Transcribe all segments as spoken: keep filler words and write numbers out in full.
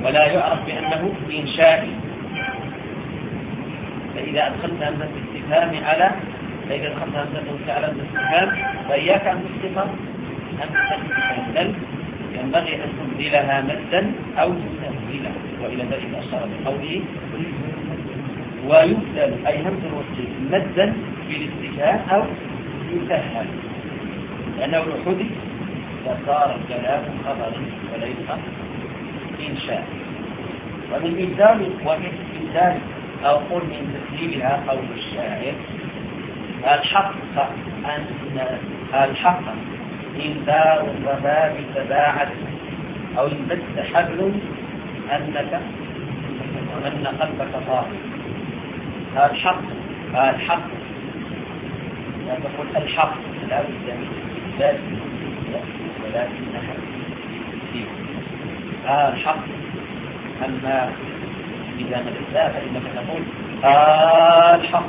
ولا يعرف بأنه إنشائي. فإذا أدخلت همزة الاستفهام على فإذا أدخلت همزة على الاستفهام فإياك أن تصرف همزة الاستفهام، بل ينبغي أن تبدلها مدا أو تسهلها، وإلى ذلك أشار بقوله ويبدل أي همزة الوصل مدا بالاستفهام أو يسهل، لأنه لو حدث فصار الكلام خبرا وليس إنشاء. ومن إبدال ومن إبدال أو قل من تسليمها قول الشاعر الحق أن الحق إن دار الرباب تباعد أو إن بت حبل أنك أن قلبك طاهر. الحق الحق لا تقول الحق لا بد من ولكنها الحق. أما إذا مددتها فإنك تقول الحق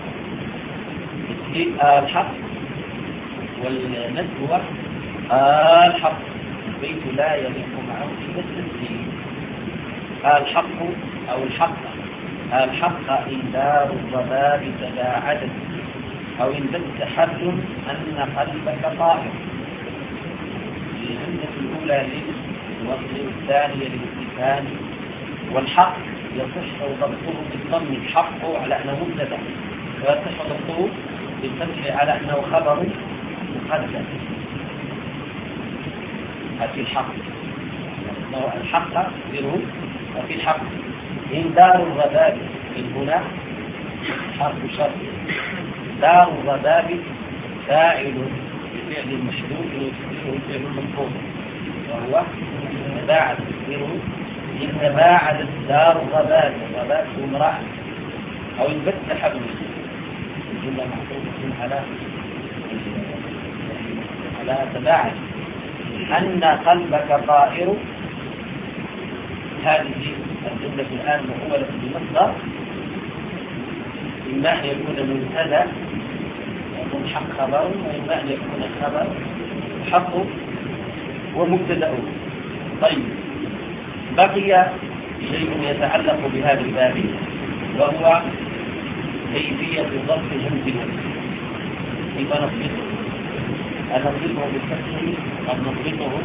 الحق، والمد هو الحق. البيت لا يليق معه إلا التسليم. الحق أو الحق الحق إن دار الضباب تباعدت أو إن بت حبل أن قلبك طاهر. الهمزة الأولى للوصل والثانية للاستفهام. والحق يصح ضبطه بالضم الحق على أنه مبتدأ، ويصح ضبطه بالفتح على أنه خبر مقدم. في الحق الحق ذره وفي الحق إن دار الرباب من هنا حرف شرط. دار الرباب فاعل بفعل المشروط ويصبحه الفعل المنصوب وهو تباعد ذره. إن تباعدت دار الرباب الرباب امرأة أو إن بت حبل الجملة محطوطة على على تباعد أن قلبك طائر. هذه الجملة الآن مؤولة بمصدر، إما أن يكون منتدى يكون حق خبر، وإما أن يكون الخبر حق ومبتدأ. طيب، بقي شيء يتعلق بهذا الباب وهو كيفية ضبط همزة. كيف نضبطه؟ أن نضبطه بالفتح أم نضبطه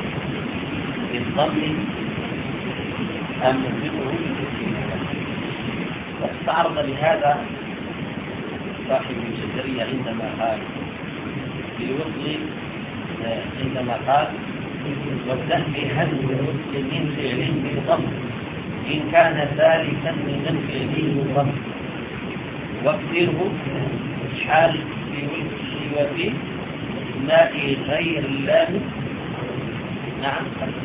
بالضم أم نضبطه بالتسهيل؟ واستعرض لهذا صاحب الجزرية عندما قال للوصل عندما قال وابدأ بهمز الوصل من فعل بالضم إن كان ثالثا من الفعل بالضم واكثره حال في وصله وفي ماء غير اللام. نعم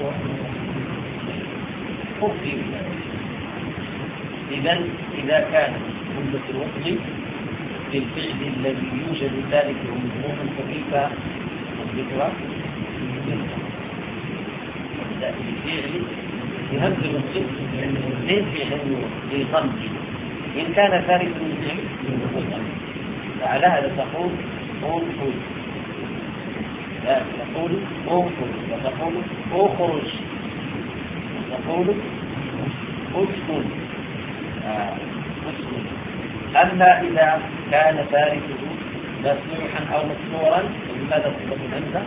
خفي. إذا إذا كان همزة الوصل بالفعل الذي يوجد ذلك مضمون فكيف نضبطها؟ نبدأ بالفعل بهمز الوصل من فعل بالضم إن كان ثالث من فعل. فعلى هذا تقول انفذ، لا تقول انفذ، وتقول اخرج، وتقول اسكن. اسكن. أما إذا كان ثالثه مسموحا أو مكسورا فلماذا تضبط الهمزة؟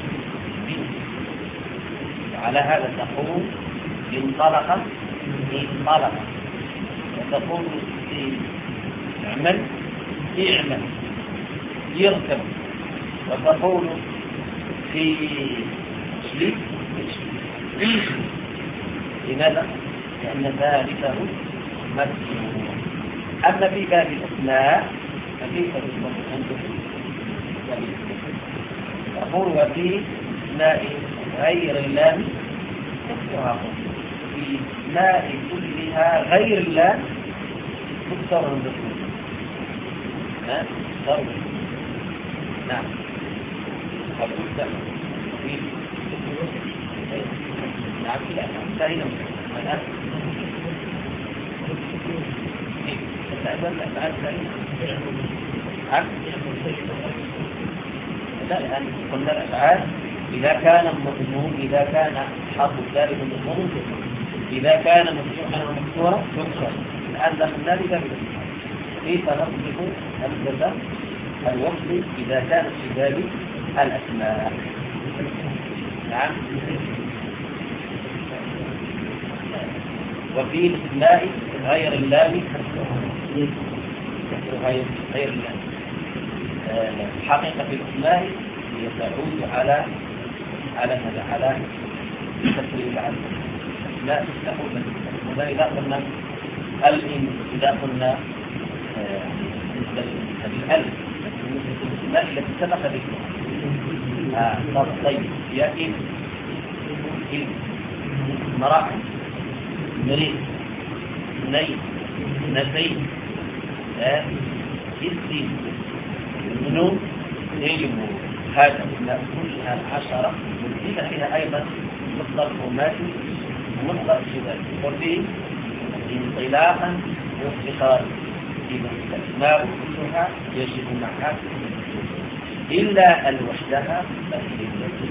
على هذا تقول انطلق انطلق، وتقول اعمل اعمل يركب، وتقول في اجلس اجلس. لماذا؟ لأن ثالثه مسموح. أما في باب الأسماء فكيف تضبط الهمزة؟ تقول وفي اسماء غير اللام تكسرها، في اسماء كلها غير اللام تكسر الهمزة. ها ضرب. نعم أقول ده في نعم لا انتهينا الآن. الأفعال لا الآن قلنا الأفعال إذا كان مضمون، إذا كان حرف ثالث مضمون إذا كان مفتوحا ومكسورا يكسر. الآن دخلنا بباب الاستفهام كيف نصرف همزة الوصل إذا كانت في باب الأسماء. نعم. وفي الاسماء غير اللام غير غير اللام. حقيقة الاسماء هي تعود على على هذا على تسليم العلم. لا تستحول وذا إذا قلنا الإن إذا قلنا بالألف الاسماء التي سبق ذكرها. آه طيب يا إن إن مراحل مريض نيل نسيت إسي منون علم هذا كلها العشرة وزيد فيها أيضا مصدر فورماتي ومصدر شباب وفيه انطلاقا وافتخارا إذا الأسماء كلها يجب معها إلا الوحدها التي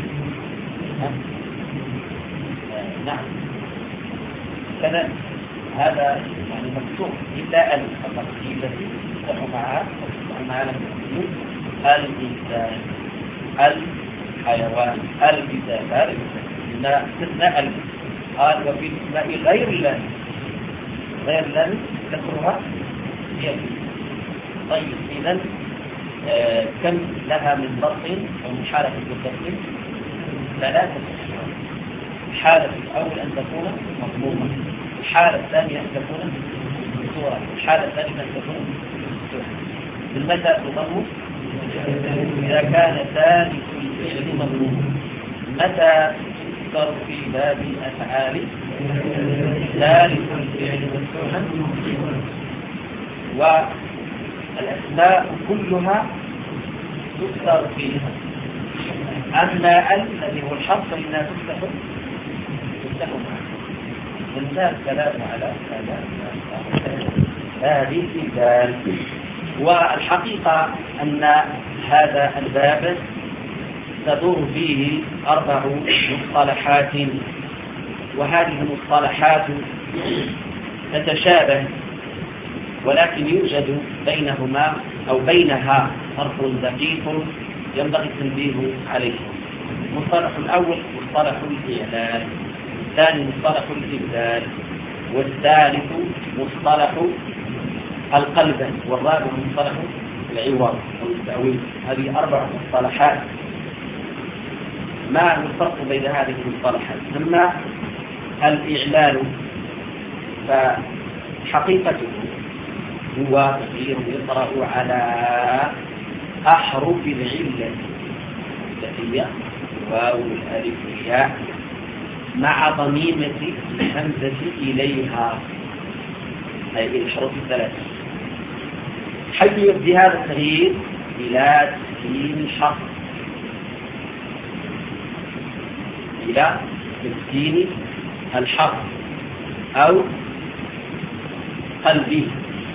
نعم كذا هذا يعني مكتوب إلا التقسيم التي تفتح معها معنا الإنسان الحيوان الكتاب هذا إن استثناء ال قال وفي الاسماء غير الله غير الله تكرها هي. طيب إذن آه كم لها من ضبط ومحالة بالضبط؟ ثلاثة الحالة الأول أن تكون مضمومة، الحالة الثانية أن تكون مكسورة، الحالة الثالثة أن تكون مفتوحة. من متى تضم؟ إذا كان ثالث الفعل مضموم. متى تذكر في باب الأفعال؟ ثالث الفعل مفتوحا. والأسماء كلها تذكر فيها. أما ال الذي هو الحرف فإنها تفتح تفتح معه. ننتهي الكلام على هذه الدال. والحقيقة أن هذا الباب تدور فيه أربع مصطلحات، وهذه المصطلحات تتشابه ولكن يوجد بينهما أو بينها فرق دقيق ينبغي التنبيه عليه. المصطلح الأول مصطلح الإعلان، الثاني مصطلح الإبدال، والثالث مصطلح القلب، والرابع مصطلح العوض أو التأويل. هذه أربع مصطلحات. ما هو الفرق بين هذه المصطلحات؟ أما الإعلان فحقيقته هو تغيير يطرأ على أحرف العلة التي هي واو الألف والياء مع ضميمة الهمزة إليها، أي الحروف الثلاثة، حيث يؤدي هذا التغيير إلى تسكين الحرف إلى تسكين الحرف أو قلبه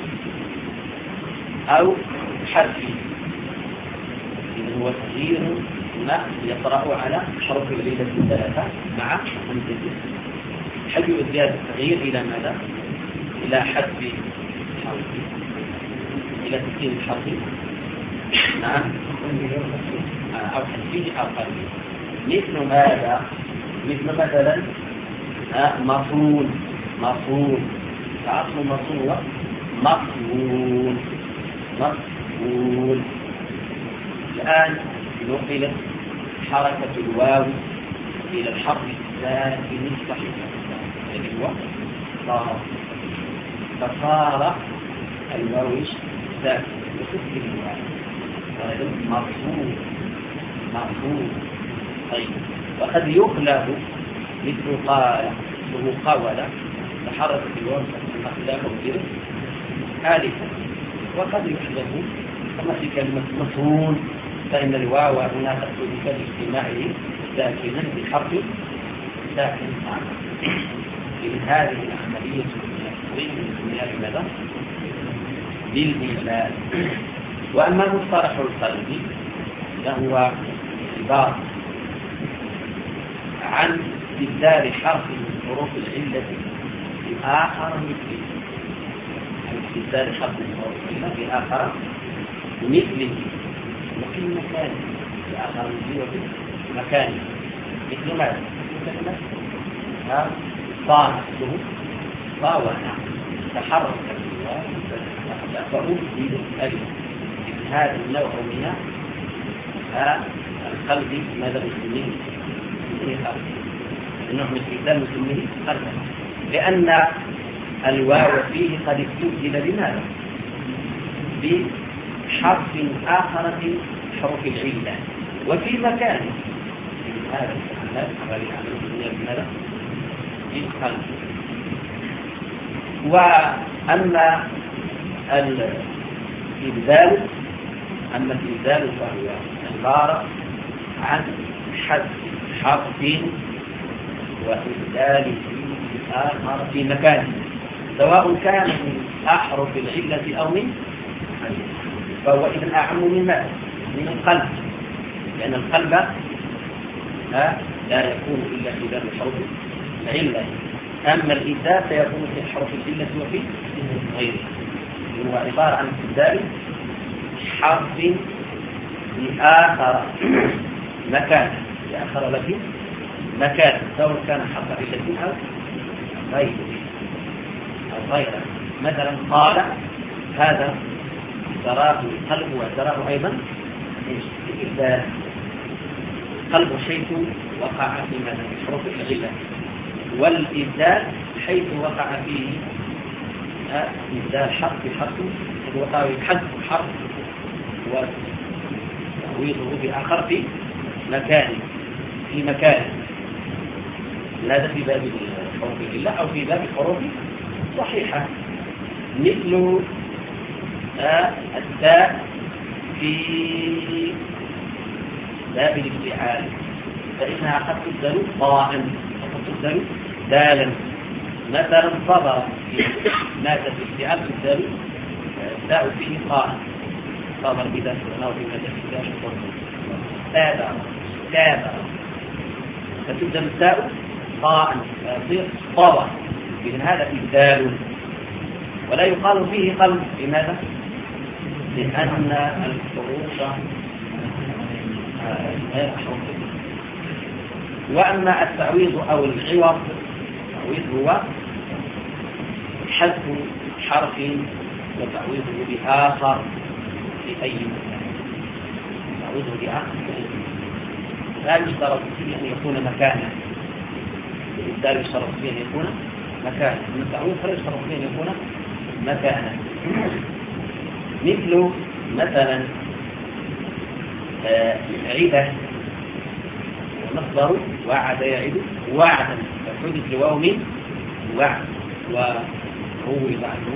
أو حرفه. إذن هو تغيير ما يطرأ على حرف العلة الثلاثة مع همزة، حيث يؤدي هذا التغيير إلى ماذا؟ إلى حذف الحرف، إلى تسكين الحرف، نعم، أو حذفه أو قلبه. مثل ماذا؟ مثل مثلا مفعول مفعول فأصل مفعول مفعول مفعول. الآن نقلت حركة الواو إلى الحرف الساكن الصحيح الذي هو صار، فصار الواو ساكن وسكن الواو وهذا مفعول مفعول. طيب، وقد يقلب مثل قال وقول تحركت الواو أخلاق وجرس آلفا، وقد يحذف كما في كلمة مفعول، فإن الواو هنا تأخذ باجتماعه ساكنا بحرف ساكن. إذن هذه العملية من لماذا؟ للإعلان. وأما مصطلح القلب فهو عبارة عن استبدال حرف حروف العلة بآخر مثله، استبدال حرف من حروف العلة بآخر مثله وفي مكان بآخر مثله وفي مكان مثل ماذا؟ مثل كلمة طا نفسه طاونا تحرك فأوجد الألف من هذا النوع من القلب. ماذا نسميه؟ نسميه قلب. النوع من الاستبدال نسميه قلبا، لأن الواو فيه قد استبدل بماذا؟ بحرف آخر في حروف العلة وفي مكان هذا الاستعمال عملية بماذا؟ بالقلب. وأما الإبدال أما الإبدال فهو عبارة عن حذف حرف وإبداله آخر في مكانه، سواء كان من أحرف العلة أو من فهو إذن أعم من ماذا؟ من القلب، لأن القلب لا يكون إلا في باب حروف العلة، أما الإبدال فيكون في حروف العلة وفي غيرها. هو عبارة عن استبدال حرف لآخر مكان لآخر لك مكان، سواء كان حرف علة أو غيره أو غيره. مثلا قال هذا تراه القلب وتراه أيضا الإبدال. قلب حيث وقع في حروف العلة، والإبدال حيث وقع فيه إبدال حرف بحرف وقع حذف حرف وتعويضه بآخر في مكان في مكان هذا في باب حروف العلة أو في باب حروف صحيحة، مثل التاء في باب الافتعال فإنها قد تبدل طاء وقد تبدل دالا. مثلا صبر مات في الافتعال تبدل التاء فيه طاء، صبر إذا سئلناه في مات في الافتعال تابع تابع فتبدل التاء طاء فيصير طوى، إذن هذا إبدال ولا يقال فيه قلب. لماذا؟ لأن الحروف غير حروف. وأما التعويض أو العوض، التعويض هو حذف حرف وتعويضه بآخر في أي مكان، تعويضه بآخر في أي مكان. لا يشترط فيه أن يكون مكانا، الإبدال يشترط فيه أن يكون مكانا، من التعويض فلا يشترط فيه أن يكون مكانا. مثل مثلا عدة ومصدر وعد يعد وعدا فحدث لواو من وعد وروي عنه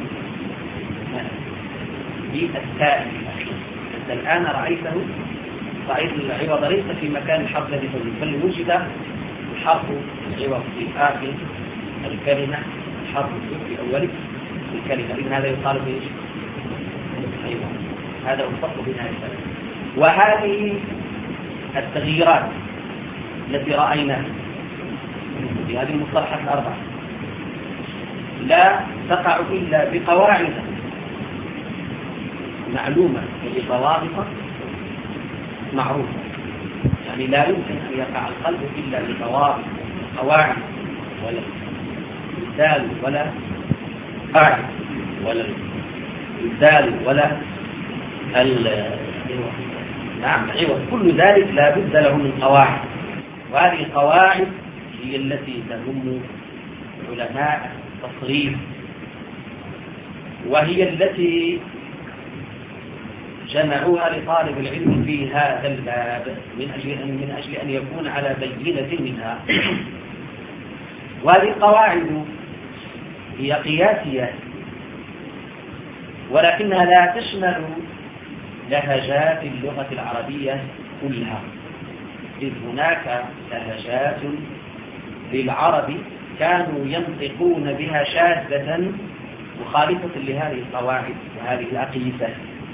بالتاء الأخير. أنت الآن رأيته رأيت العوض ليس في مكان الحرف الذي تجد، بل وجد الحرف العوض في آخر الكلمة، الحرف في أول الكلمة، إذن هذا يقال به أيوة هذا الفرق بين هذه الثلاثة. وهذه التغييرات التي رأيناها في هذه المصطلحات الأربعة لا تقع إلا بقواعد معلومة وبضوابط معروفة، يعني لا يمكن أن يقع القلب إلا بضوابط قواعد، ولا مثال ولا قاعدة ولا مثال ولا ال نعم عوض، كل ذلك لا بد له من قواعد، وهذه القواعد هي التي تهم علماء التصريف، وهي التي جمعوها لطالب العلم في هذا الباب من أجل أن من أجل أن يكون على بينة منها. وهذه القواعد هي قياسية، ولكنها لا تشمل لهجات اللغة العربية كلها، إذ هناك لهجات للعرب كانوا ينطقون بها شاذة مخالفة لهذه القواعد وهذه الأقيسة،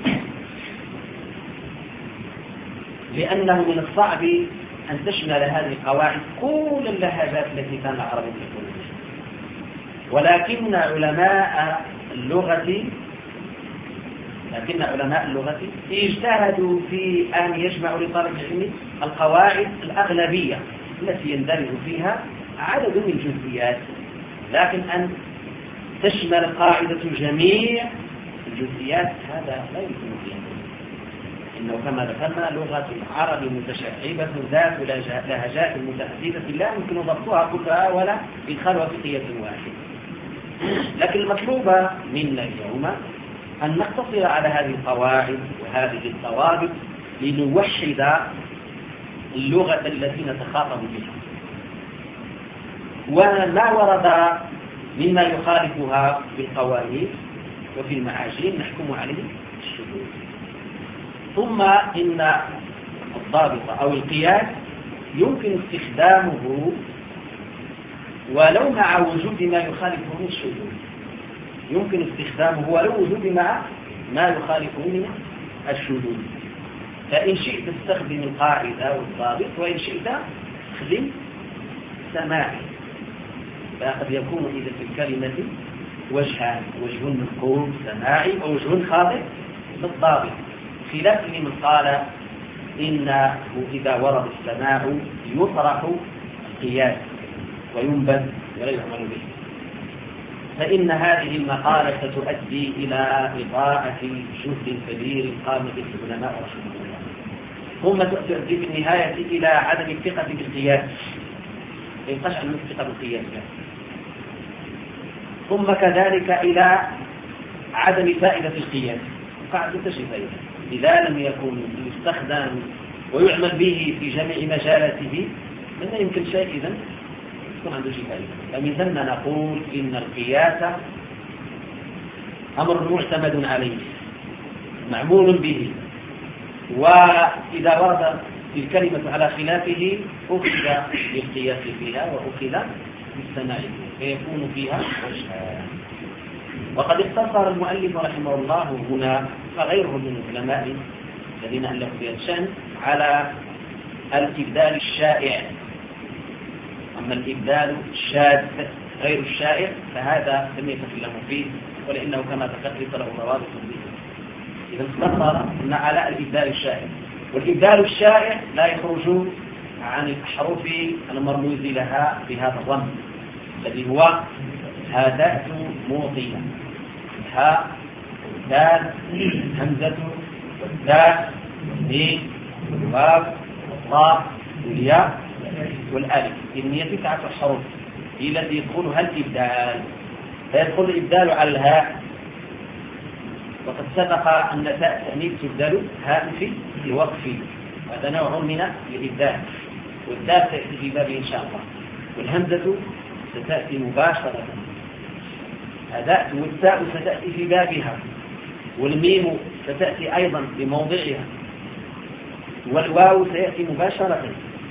لأنه من الصعب أن تشمل هذه القواعد كل اللهجات التي كان العرب يقولون. ولكن علماء اللغة لكن علماء اللغة اجتهدوا في أن يجمعوا لطالب العلم القواعد الأغلبية التي يندرج فيها عدد من الجزئيات، لكن أن تشمل قاعدة جميع الجزئيات هذا لا يمكن فيها، إنه كما ذكرنا لغة العرب متشعبة ذات لهجات متعددة لا يمكن ضبطها كلها ولا إدخالها في قياس واحد. لكن المطلوب منا اليوم أن نقتصر على هذه القواعد وهذه الضوابط لنوحد اللغة التي نتخاطب بها، وما ورد مما يخالفها في القوانين وفي المعاجم نحكم عليه الشذوذ. ثم إن الضابط أو القياس يمكن استخدامه ولو مع وجود ما يخالفه من الشذوذ، يمكن استخدامه ولو وجود مع ما يخالفه من الشذوذ. فإن شئت تستخدم القاعدة والضابط، وإن شئت تستخدم سماعي، فقد يكون إذا في الكلمة وجهان، وجه مذكور سماعي ووجه خاطئ بالضابط، خلاف لمن قال إنه إذا ورد السماع يطرح القياس وينبذ ولا يعمل به. فإن هذه المقالة ستؤدي إلى إضاعة جهد كبير قام به العلماء رحمه الله، ثم تؤدي في النهاية إلى عدم الثقة بالقياس، ينقش عن الثقة بالقياس، ثم كذلك إلى عدم فائدة القياس، قاعدة تشري فائدة إذا لم يكن يستخدم ويعمل به في جميع مجالاته لا يمكن شيء إذن يكون عنده شيء فائدة. فمن ثم نقول إن القياس أمر معتمد عليه معمول به، وإذا ورد الكلمة على خلافه أخذ بالقياس فيها وأخذ بالسماع فيكون فيها وجهان. وقد اختصر المؤلف رحمه الله هنا وغيره من العلماء الذين ألفوا في الشأن على الإبدال الشائع، أما الإبدال الشاذ غير الشائع فهذا لم يتكلم فيه، ولأنه كما ذكرت له روابط به. إذا اختصر على الإبدال الشائع، والإبدال الشائع لا يخرج عن الأحرف المرموز لها بهذا الرمز الذي هو هادأت موطية، ها دال همزة والدال والميم والواو والطاء والياء والالف. إن هي تسعة حروف هي التي يدخلها الإبدال، فيدخل الإبدال على الهاء، وقد سبق أن تاء التأنيث تبدل هاء في وقف، هذا نوع من الإبدال، والدال تأتي في بابه إن شاء الله، والهمزة ستأتي مباشرة هدأت، والتاء ستأتي في بابها، والميم ستأتي أيضا بموضعها، والواو سيأتي مباشرة،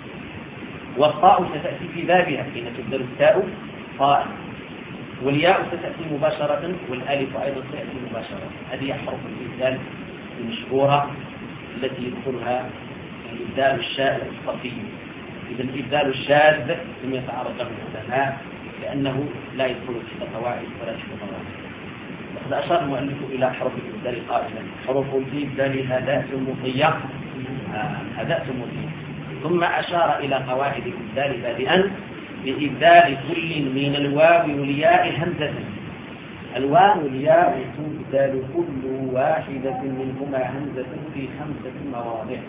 والطاء ستأتي في بابها حين تبدل التاء طاء، والياء ستأتي مباشرة، والألف أيضا سيأتي مباشرة. هذه حروف الإبدال المشهورة التي يدخلها الإبدال الشاذ الصفي. إذا الإبدال الشاذ لم يتعرض له العلماء لأنه لا يدخل في قواعد ولا في قواعد. وقد أشار المؤلف إلى حروف الإبدال قائلا حروف الإبدال هدأت مطية، هدأت مطية، ثم أشار إلى قواعد الإبدال بادئا بإبدال كل من الواو والياء همزة. الواو والياء تبدل كل واحدة منهما همزة في خمسة مواضع.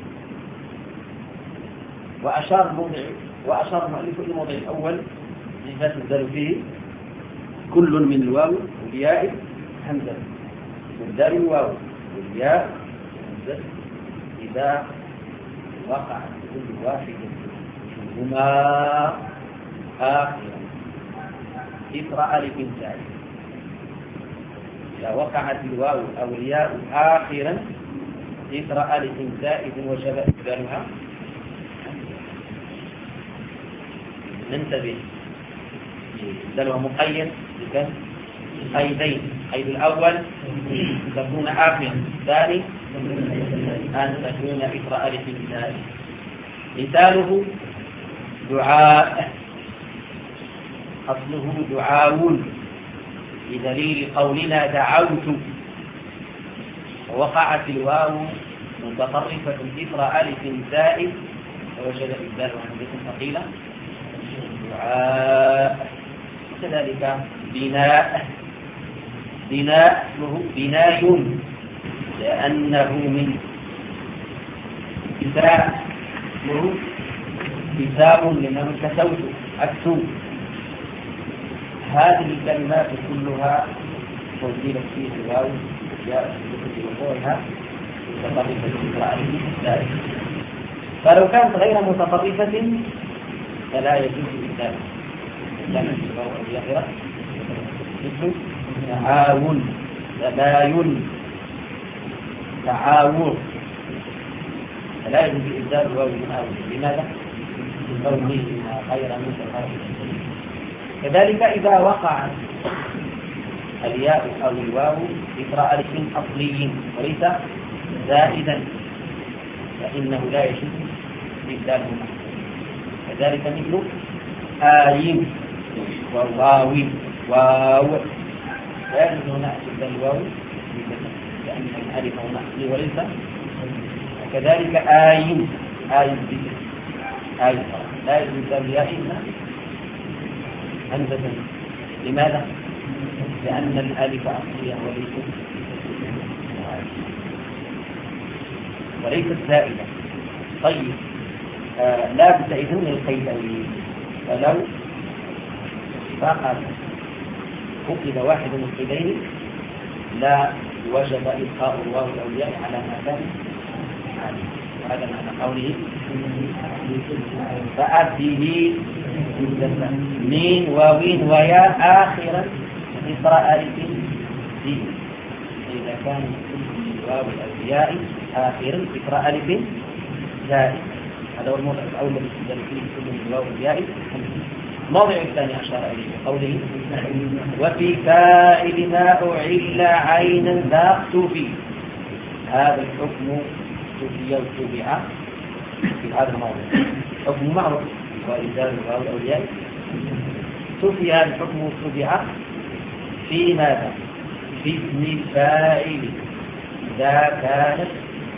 وأشار الموضع وأشار المؤلف إلى الموضع الأول الذي تبدل فيه كل من الواو والياء همزة، تبدل الواو والياء همزة إذا وقعت كل واحدة منهما آخرا إثر ألف ثاني. إذا وقعت الواو أو الياء آخرا إثر ألف زائد وجب إبدالها. ننتبه، إبدالها مقيد بكم قيدين، قيد الأول أن تكون آخرا، الثاني أن تكون إثر ألف زائد. مثاله دعاء أصله دعاو بدليل قولنا دعوت، ووقعت الواو متطرفة إثر ألف زائد فوجد إبدال همزة ثقيلة دعاء. كذلك بناء، بناء اسمه بناي لأنه من كتاب، اسمه كتاب لأنه كسوت أكتب. هذه الكلمات كلها تنزيل فيه الواو جاء في وقوعها متطرفة إسرائيل ذلك. فلو كانت غير متطرفة فلا يجوز إبدالها، كانت الواو الظاهرة مثل تعاون، تباين، تعاون، فلا يجوز إبدال الواو من أول. لماذا؟ لكونه غير متطرفة. كذلك إذا وقع الياء أو الواو إثر ألف أصلي وليس زائدا فإنه لا يجوز إبداله. كذلك مثل آيم وواو، واو لا يجوز هنا إبدال الواو لأن الألف هنا أصلي وليس. كذلك آيم، آيم آيم لا يجوز إبدال الياء همزة. لماذا؟ لأن الألف أصلية وليست وليست زائدة. طيب آه لا بد إذن من القيدين، فلو فقط فقد واحد من القيدين لا وجب إبقاء الواو الأولياء على ما كان عليه. هذا معنى قوله فأبديه من واوين ويا آخرا إثر ألف دي، إذا كان الواو الأولياء آخرا إثر ألف زائد. هذا هو الموضع الأول الذي يستدل فيه كل الواو الأولياء. الموضع الثاني أشار إليه قوله وفي فائل ما أعل عينا ذا اختفي. هذا الحكم اختفي وتبع في هذا الموضع حكم معروف وإزالة الواو الأولياء. اختفي هذا الحكم تبع في ماذا؟ في اسم الفاعل إذا كانت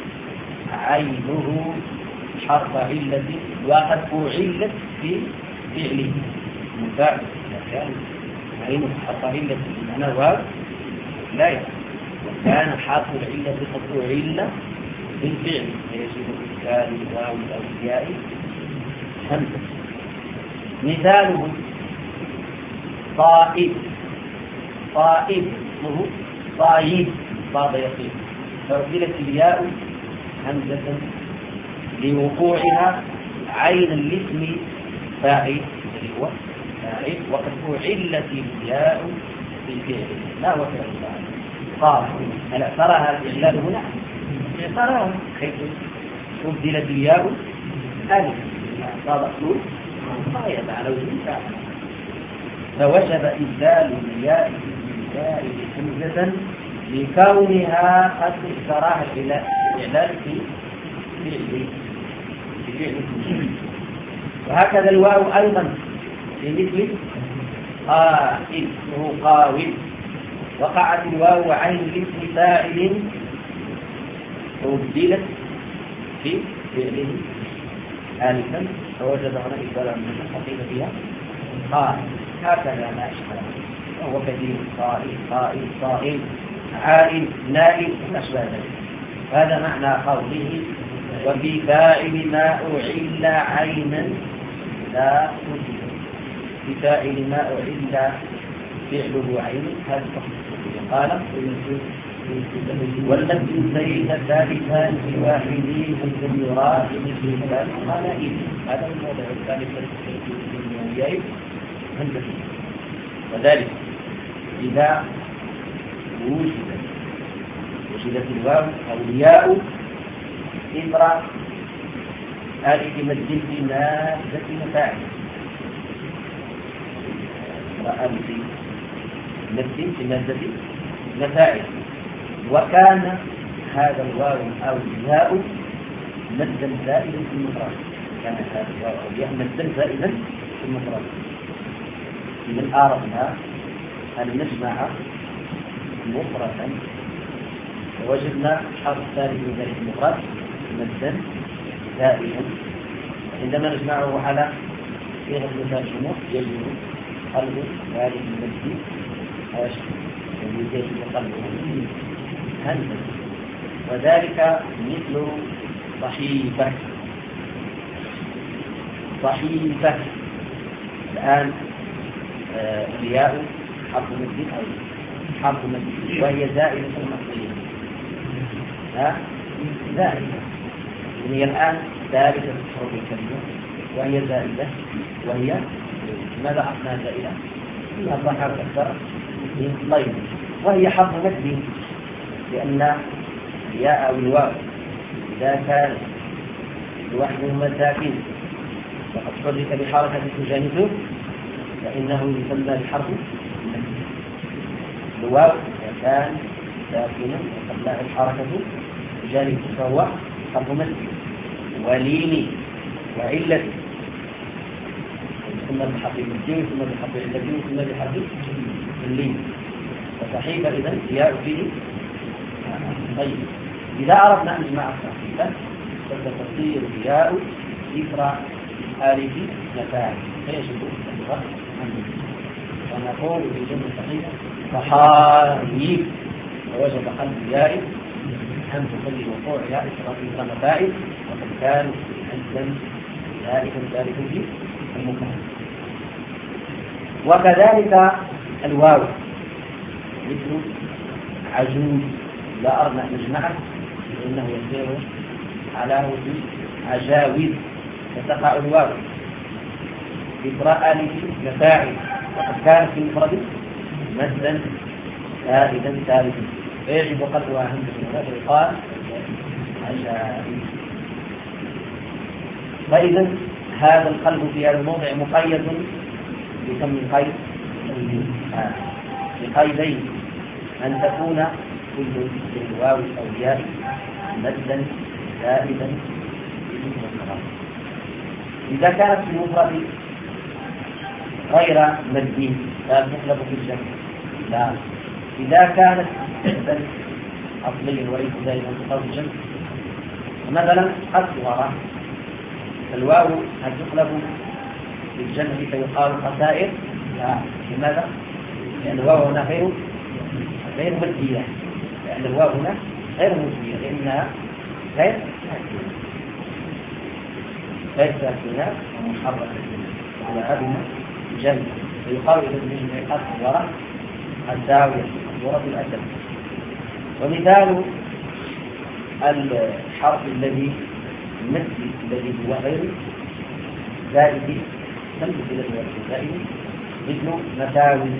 عينه حرف علة وقد أعلت في فعله. مفاعل إذا كان عينه حرف علة بمعنى واو لا يفعل، وكان حرف العلة قد أعل بالفعل فيجب إذكار الواو الأولياء همزة. مثاله طائب، طائب اسمه طايب بعض يقين، فأبدلت الياء همزة لوقوعها عين الاسم فاعل الذي هو فاعل وقد أعلت الياء بالفعل لا هو فعل. قال هل تراها الإعلال هنا؟ تراها حيث أبدلت الياء ألف صار أصول غاية على وجه فاعل، فوجب إبدال الياء بالفاعل همزة لكونها قد اختراها الإعلال في فعل في فعل. وهكذا الواو أيضا في مثل قائل اسمه قاوم، وقعت الواو عين الاسم فاعل أبدلت في فعله آلفا فوجد هنا إبدالا من الحقيقة فيها قائل. هكذا ما أشبه وهو كثير قائل قائل قائل عائل نائل أشبه ذلك. هذا معنى قوله وفي فاعل ما أعل عينا لا أبدل. في فاعل ما أعل فعله عين هذا قال والذي زيد ثالثا في واحد مثل يراد مثل ذلك قال إذ. هذا الموضع الثالث الذي وذلك إذا وجدت وجدت الواو أو الياء إثر ألف مد في مادة مفاعل، ألف مد في مادة مفاعل، وكان هذا الواو أو الياء مدا زائدا في المفرد، كان هذا الواو أو الياء مدا زائدا في المفرد. من أردنا أن نجمع مفردا ووجدنا حرف ثالث من ذلك المفرد مدا زائدا، عندما نجمعه على صيغة مثال الجموع يجب قلب ذلك المد ايش؟ يجب قلبه همزة، وذلك مثل صحيفة. صحيفة الآن آه الياء حرف مد أو حرف مد وهي زائدة مصرية، ها زائدة، هي الآن ثالثة حروف الكلمة وهي زائدة، وهي ماذا عرفنا زائدة؟ فيها ظهر أكثر من طيب، وهي حرف مد لأن الياء أو الواو إذا كان لوحدهما ساكن وقد حرك بحركة تجانسه فإنه يسمى بحرف مد. الواو إذا كان ساكنا وقد الحركة تجانسه فهو حرف مد. ولين وعلة يسمى بحرف المد ويسمى بحرف العلة ويسمى بحرف اللين. وصحيفة إذن ياء فيه طيب. إذا أردنا أن نجمع الصحيفة فتصير ياء إثر آلف مفاعل فيجب اللغة ونقول في جمع الصحيفة صحايف، ووجب قلب ياء همز كل وقوع ياء إثر مفاعل، وقد كان همزا ذلك ذلك في المفاعل. وكذلك الواو مثل عجوز، لا أردنا أن نجمعه لأنه يسير على وجه عجاوز فتقع الواو إثر آلف مفاعل، وقد كانت في المفرد مدا زائدا ثالثا فيجب قلبها همزة ولا يقال عجائز. فإذا هذا القلب في هذا الموضع مقيد بكم قيد؟ بقيدين: أن تكون كل الواو أو الياء مدا زائدا إذا كانت في المفرد غير مد لا تقلب في الجمع، لا. إذا كانت مدا أصليا وليس دائما تقلب في الجمع، مثلا قسورة الواو هل تقلب في الجمع فيقال قسائر؟ لا. لماذا؟ لأن الواو هنا غير غير مدية، لأن الواو هنا غير مدية لأنها غير غير ساكنة ومحركة على هذه الجمع، فيقال إذا من قسورة الزاوية قسورة الأدب. ومثال الحرف الذي المد الذي هو غير زائد تمت الى الزائد مثل مساوي.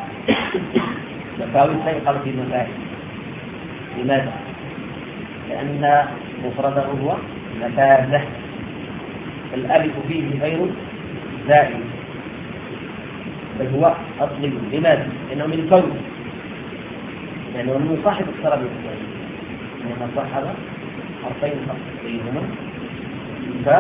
مساوي سيقال في مساوي. لماذا؟ لأن مفرده هو مفازة، الألف فيه غير زائد بل هو أصلي. لماذا؟ لأنه من كون، لأنه يعني من صاحب السرب الزائد، لأنه صاحب حرفين خاصتيهما ف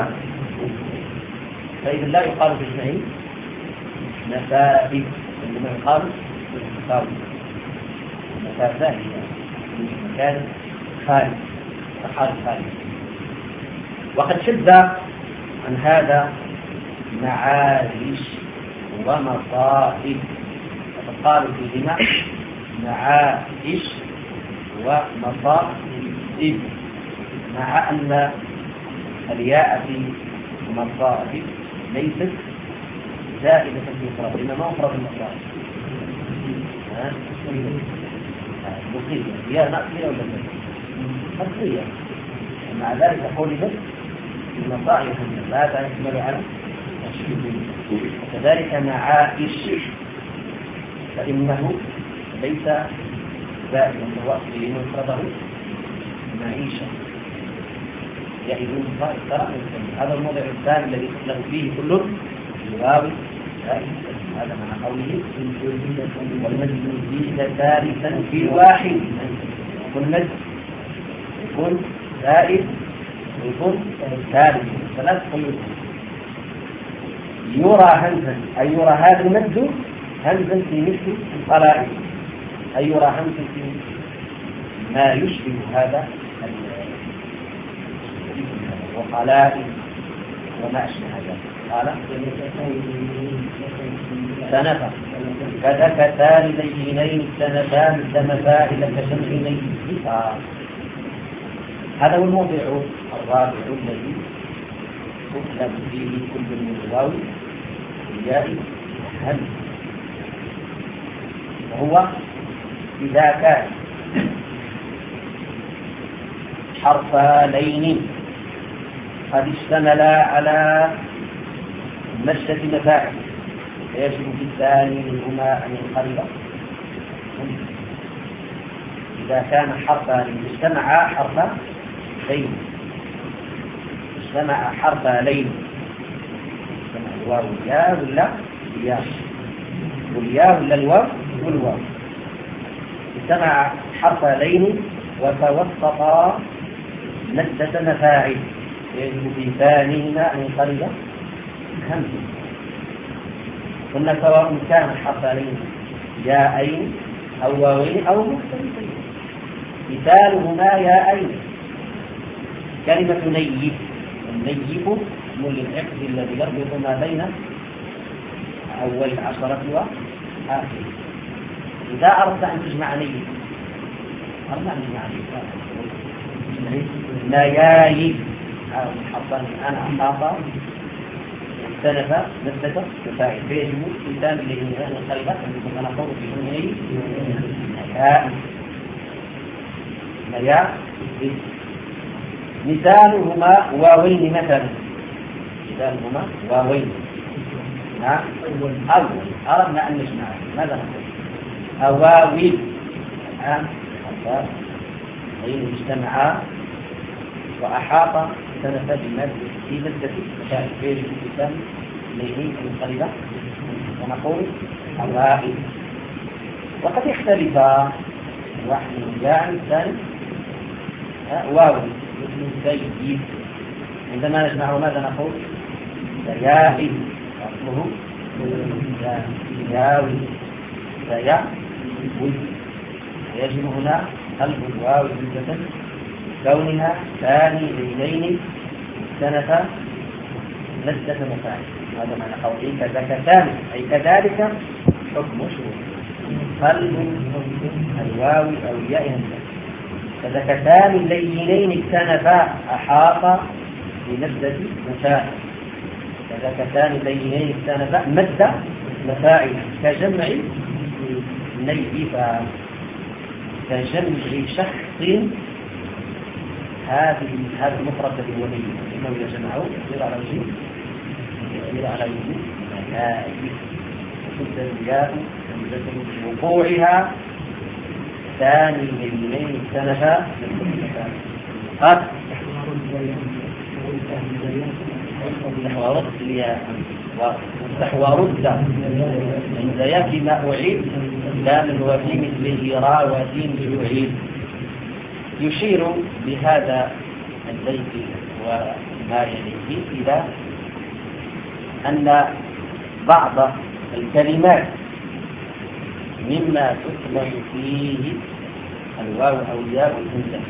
فإذا لا يقال في اثنين مسائب، عندما يقال في المساوي مسافة هي مكان خارج صحاري خارج. وقد شد عن هذا معايش ومصائب، وقد قالوا فيهما معايش ومصائب، مع أن الياء في مصائب ليست زائدة في المفرد، إنما مفرد المصائب مصيبة يا نقصية ولا نقصية، مع ذلك قول بس المصائب لا تحمل على وكذلك معائش فإنه ليس زائدا هو أصلي مفرده معيشة يعيدون الصلاة. هذا الموضع الثاني الذي له فيه كله الواو، هذا معنى قوله والمد يزيد ثالثا في واحد، والمد يكون زائد ويكون ثالث ثلاث قيود. يرى همزا أي يرى هذا المد همزا في مثل القلائد، أي يرى همزا في ما يشبه هذا وقلائد وما أشبه ذلك. قال سنفا كذكتان لينين سنتان سنفا إلى كشمعين. هذا هو الموضع الرابع الذي تطلب فيه كل من الواو والياء همز، وهو إذا كان حرفين قد اشتملا على مشة مفاعل فيجب في الثاني منهما أن ينقلب. إذا كان حرفان اجتمعا حرفين اجتمع حرفين اجتمع الواو والياء ولا الياء والياء ولا الواو والواو اجتمع حرفين وتوسطا مشة مفاعل يجب في ثانيهما أن ينقلب همزة. قلنا سواء كان حرفين ياءين أو واوين أو مختلفين. مثالهما ياءين كلمة نيف، النيف اسم للعقد الذي يربط ما بين أول العشرة وآخر. إذا أردت أن تجمع نيف أردت أن تجمع نيف نيايف حرفان أنا أحاط سنفا نفسك مفاعل فيجب إنسان اللي هنا الخلفة أن يكون أنا قول في هنيه نياء نياء. مثالهما واوين مثلا، مثالهما واوين نعم أول أردنا أن نجمع ماذا نقول أواويل الآن حرفان غير اجتمعا وأحاط سنفا بمادة في مادة مشاهد فيجب الإنسان ليهين القريبة ونقول الرائد. وقد يختلف واحد من جاء الثاني واو مثل سيد. عندما نجمعه ماذا نقول سيائد أصله سياوي سياوي. يجب هنا قلب الواو جملة كونها ثاني ليلين سنة لذة مفاعل. هذا معنى قوله كذكتان أي كذلك حكم شروط قلب الواو أو الياء كذكتان ليلين اكتنفا أحاط بمدة مفاعل. كذكتان ليلين اكتنفا مدة مفاعل كجمع نيفا كجمع شخص. هذه هذا المفرد الذي هو نيف إنه يجمعه يصير على وجه يصير على وجه نائف. وتبدأ الياء وقوعها ثاني ليلين سنفا قد نحو رد الياء نحو رد عند يأتي ما أعيد لا من هو في مثله را ودين يعيد. يشير بهذا البيت وما يليه إلى أن بعض الكلمات مما تطلق فيه الواو أو الياء والهمزة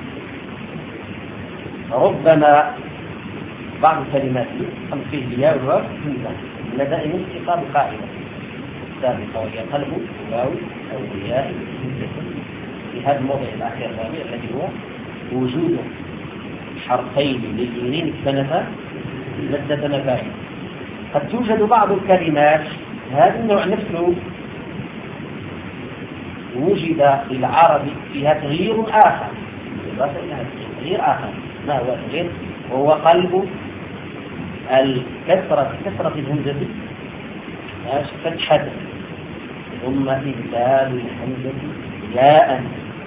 ربما بعض الكلمات يطلق فيه الياء والواو والهمزة لدى انتقال قائمة سابقة وهي قلب الواو أو الياء في هذا الموضع الأخير الرابع الذي هو وجود حرفين لليمين السنفة لذة مفاعل. قد توجد بعض الكلمات هذا النوع نفسه وجد في العرب فيها تغيير آخر تغيير آخر. ما هو التغيير؟ وهو قلب الكسرة كسرة الهمزة فتحة ثم إبدال الهمزة ياء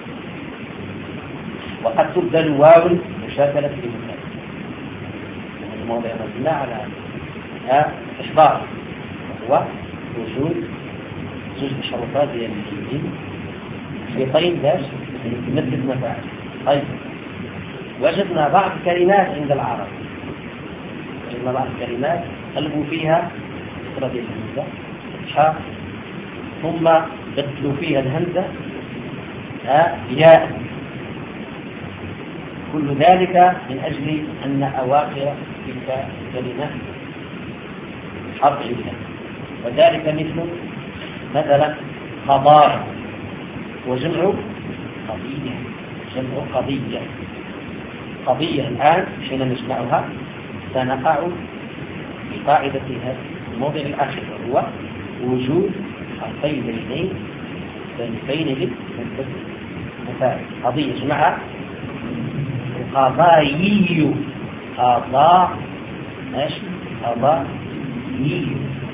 وقد تبدل واو مشاكلة في المثال. الموضع مبنى على إحضار وهو وجود زوج تشرفات ديال الجنين شريطين باش نمثل مفاعل. طيب وجدنا بعض الكلمات عند العرب وجدنا بعض الكلمات قلبوا فيها كسرة ديال الهمزة فتحة ثم بدلوا فيها الهمزة ياء. كل ذلك من أجل أن أواخر تلك الكلمة حرف علة، وذلك مثل مثلا قضاء وجمع قضية. جمع قضية. قضية الآن حين نجمعها سنقع في قاعدة هذا الموضع الآخر، وهو وجود حرفين بينين ثالثين للمفاعل. قضية جمعها قضائي. قضاء ماشي قضائي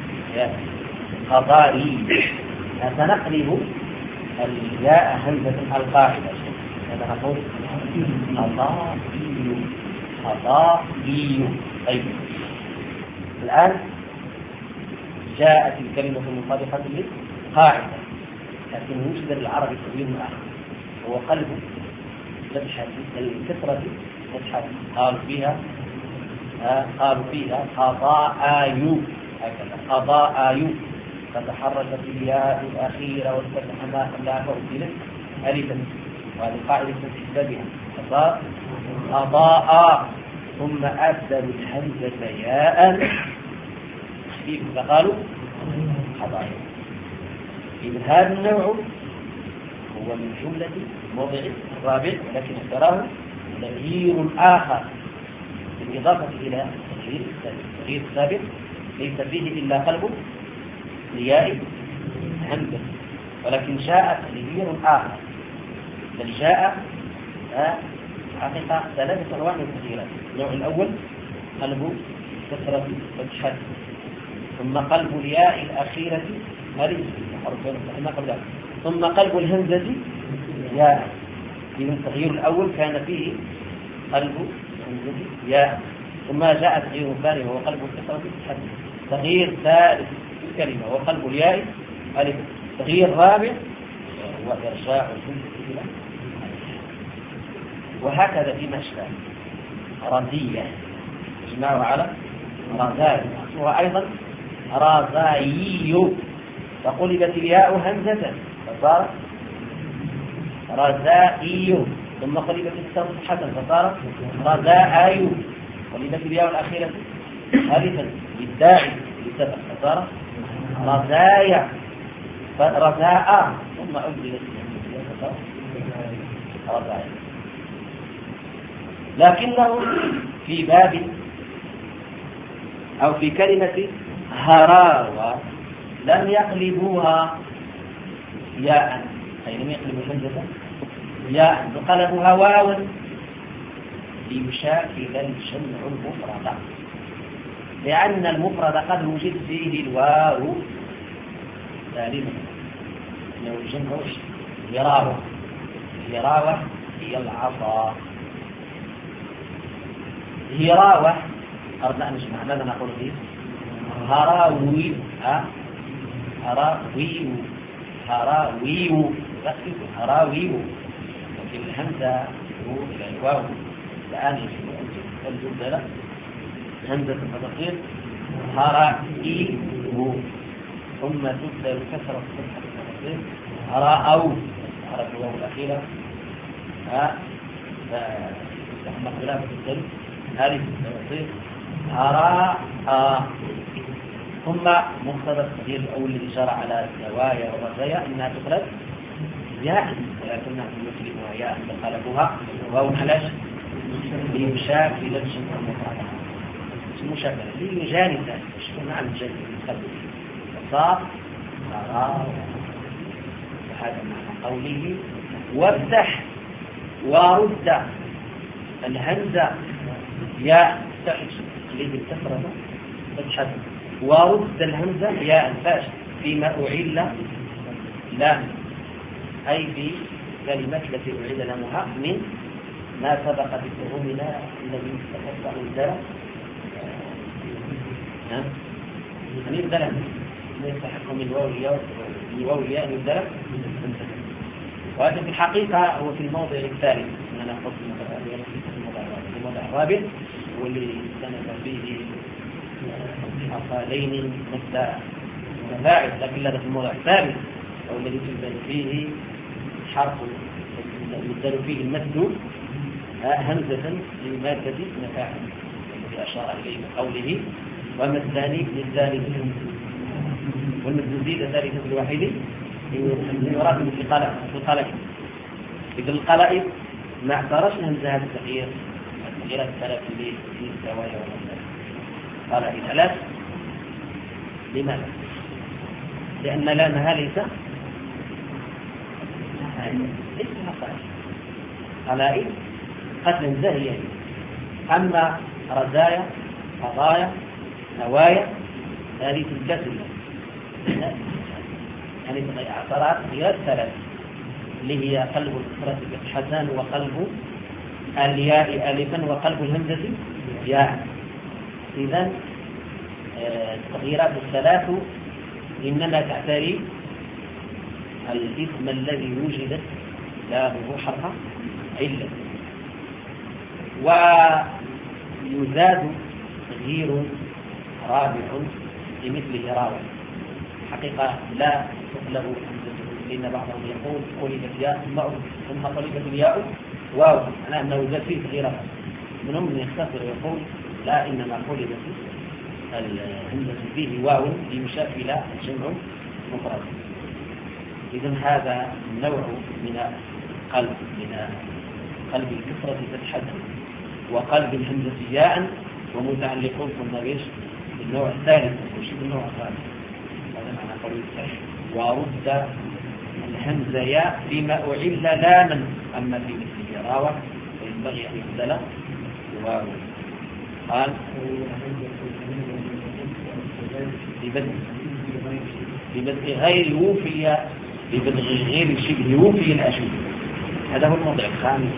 قضائي. سنقلب الياء همزة القاعدة. هذا نقول قضائي قضائي. طيب الآن جاءت الكلمة المطابقة للقاعدة، لكن يوجد للعرب تغيير آخر هو قلب فتحة الكسرة فتحة. قالوا فيها قالوا فيها قضاء هكذا قضاء، فتحركت الياء الأخيرة والفتح ما لا فأبدلت ألفا، وهذه قاعدة استحبابها. فصار قضاء ثم أبدلوا الهمزة ياء فقالوا قضاء. إذن هذا النوع هو من جملة موضع الرابع، لكن اختاره تغيير آخر بالإضافة إلى التغيير السابق. التغيير السابق ليس فيه إلا قلب لياء همزة، ولكن جاء تغيير آخر، بل جاء حقيقة ثلاثة أنواع من التغييرات. النوع الأول قلب كسرة فتحة، ثم قلب الياء الأخيرة هذه حرفين قبلها، ثم قلب الهمزة ياء. إذن التغيير الأول كان فيه قلب الهمزة ياء، ثم جاء تغيير ثاني وهو قلب الكسرة فتحة. تغيير ثالث في الكلمة وهو قلب الياء ألف. تغيير رابع هو إرجاع الهمزة إلى، وهكذا في مشكل رزية اجمعوا على رزاي، وأيضا رزايي، فقلبت الياء همزة فصارت رزائي، ثم قلبت الكسرة فتحة فصارت رزائي، قلبت الياء الأخيرة ألفا للداعي للسبب فصارت رزايا رزاء، ثم أبدلت فصارت رزايا. لكنه في باب أو في كلمة هراوة لم يقلبوها ياء، أي لم يقلبوا همزة ياء، فقلبوها واوا ليشاكل الجمع المفرد، لأن المفرد قد وجد فيه الواو سالما، إنه الجمع هراوة. هراوة هي العصا. هراوة أردنا أن نجمع، ماذا نقول فيه؟ هراوي هراوي هراوي ركز هراوي، لكن الهمزة إلى الواو الآن الجملة همزة التصغير هرائي، ثم تبدأ كسرة فتحة التصغير هراءو، حرف الواو الأخيرة ها تستحمل خلافة الكلمة هذه التصغير هراء. ثم مقتضى التغيير الأول للإشارة على الزوايا والرزايا أنها تقلب ياء، ولكنها تقلبها ياء فقلبوها واو علاش ليمشاك في لبس المفرد المشابه ليجانب ذلك شكل مع الجانب القلب فصار هراء. هذا معنى قوله وافتح ورد الهمزة ياء تقلب الكسرة فتحة، ورد الهمزة ياء فاش فيما أعل لا، أي في كلمة التي أعل لها من ما سبق ذكره من الذي يستحق الدلع من الدلع يستحق من واو الياء من الدلع. وهذا في الحقيقة هو في الموضع الثالث أننا نحط في الموضع الرابع واللي استند فيه حصالين مثل مفاعل، لكن هذا في الموضع الثالث أو الذي يبدل فيه حرف يبدل فيه المد همزة لمادة مفاعل الذي أشار إليه بقوله وما الثاني للثالث والمد زيد ثالثة الواحد يراد من القلائد. إذا القلائد ما اعترش همزة هذا التغيير التغييرات الثلاث اللي في الزوايا والمسائل قلائد ثلاث. لماذا؟ لأن لامها ليس ليس قلائد قلائد قتل زاهية. أما رزايا قضايا نوايا هذه الجسد يعني اعتراض غير ثلاث اللي هي قلب الكسرة فتحة وقلب الياء ألفا وقلب الهمزة ياء. إذن التغييرات الثلاث إنما تعتري الاسم الذي وجدت لامه حرف علة. ويزاد تغيير رابع لمثله راوي حقيقة لا تقلب لأن بعضهم يقول قلبت ياء ثم قلبت الياء واو على أنه زاد فيه تغييرات. منهم من يختصر ويقول لا إنما قلبت الهمزة فيه واو ليشار إلى جمع مفرد. إذن هذا النوع من قلب من قلب الكسرة فتحة وقلب الهمزة ياء ومتعلقون كنا بيش بالنوع الثالث وش بالنوع الثالث. هذا معنى قوله الثالث ورد الهمزة ياء بما أعل لاما. أما في مثل راوة فينبغي أن يبدل واو. قال ببدء غير يوفي ببدء غير شبه يوفي الأشد. هذا هو الموضع الخامس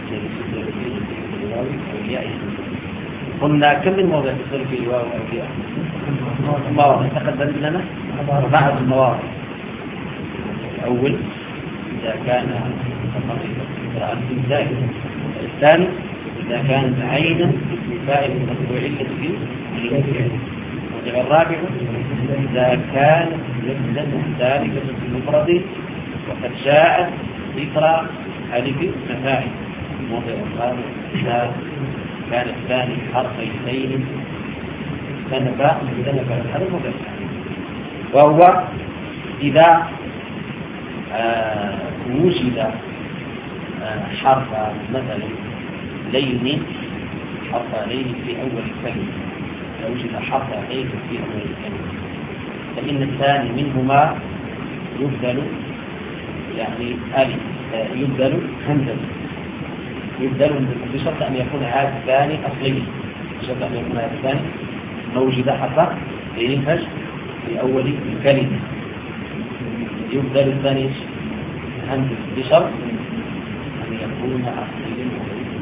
قلنا كم من موضع تصل فيه الواو والياء؟ مواضع تقدم لنا بعض المواضع. الأول إذا كان قراءة زائدة. الثاني إذا كانت عينا فائدة مطبوعية فيه. الموضع الرابع إذا كانت يبدأ ذلك في المفرد وقد جاءت ذكرى ألف مفاعل. الموضع الخامس إذا كان الثاني حرفين تنبأ تنبأ الحرف مباشر. وهو إذا آه وجد آه حرف مثلا لين حرف لين في أول الكلمة. إذا وجد حرف لين في أول الكلمة فإن الثاني منهما يبدل يعني ألف آه يبدل همزة يبدل بشرط أن يكون هذا الثاني أصلي. بشرط أن يكون هذا الثاني موجود حرف ينفج في أول الكلمة. يبدل الثاني همزة بشرط أن يكون أصلي.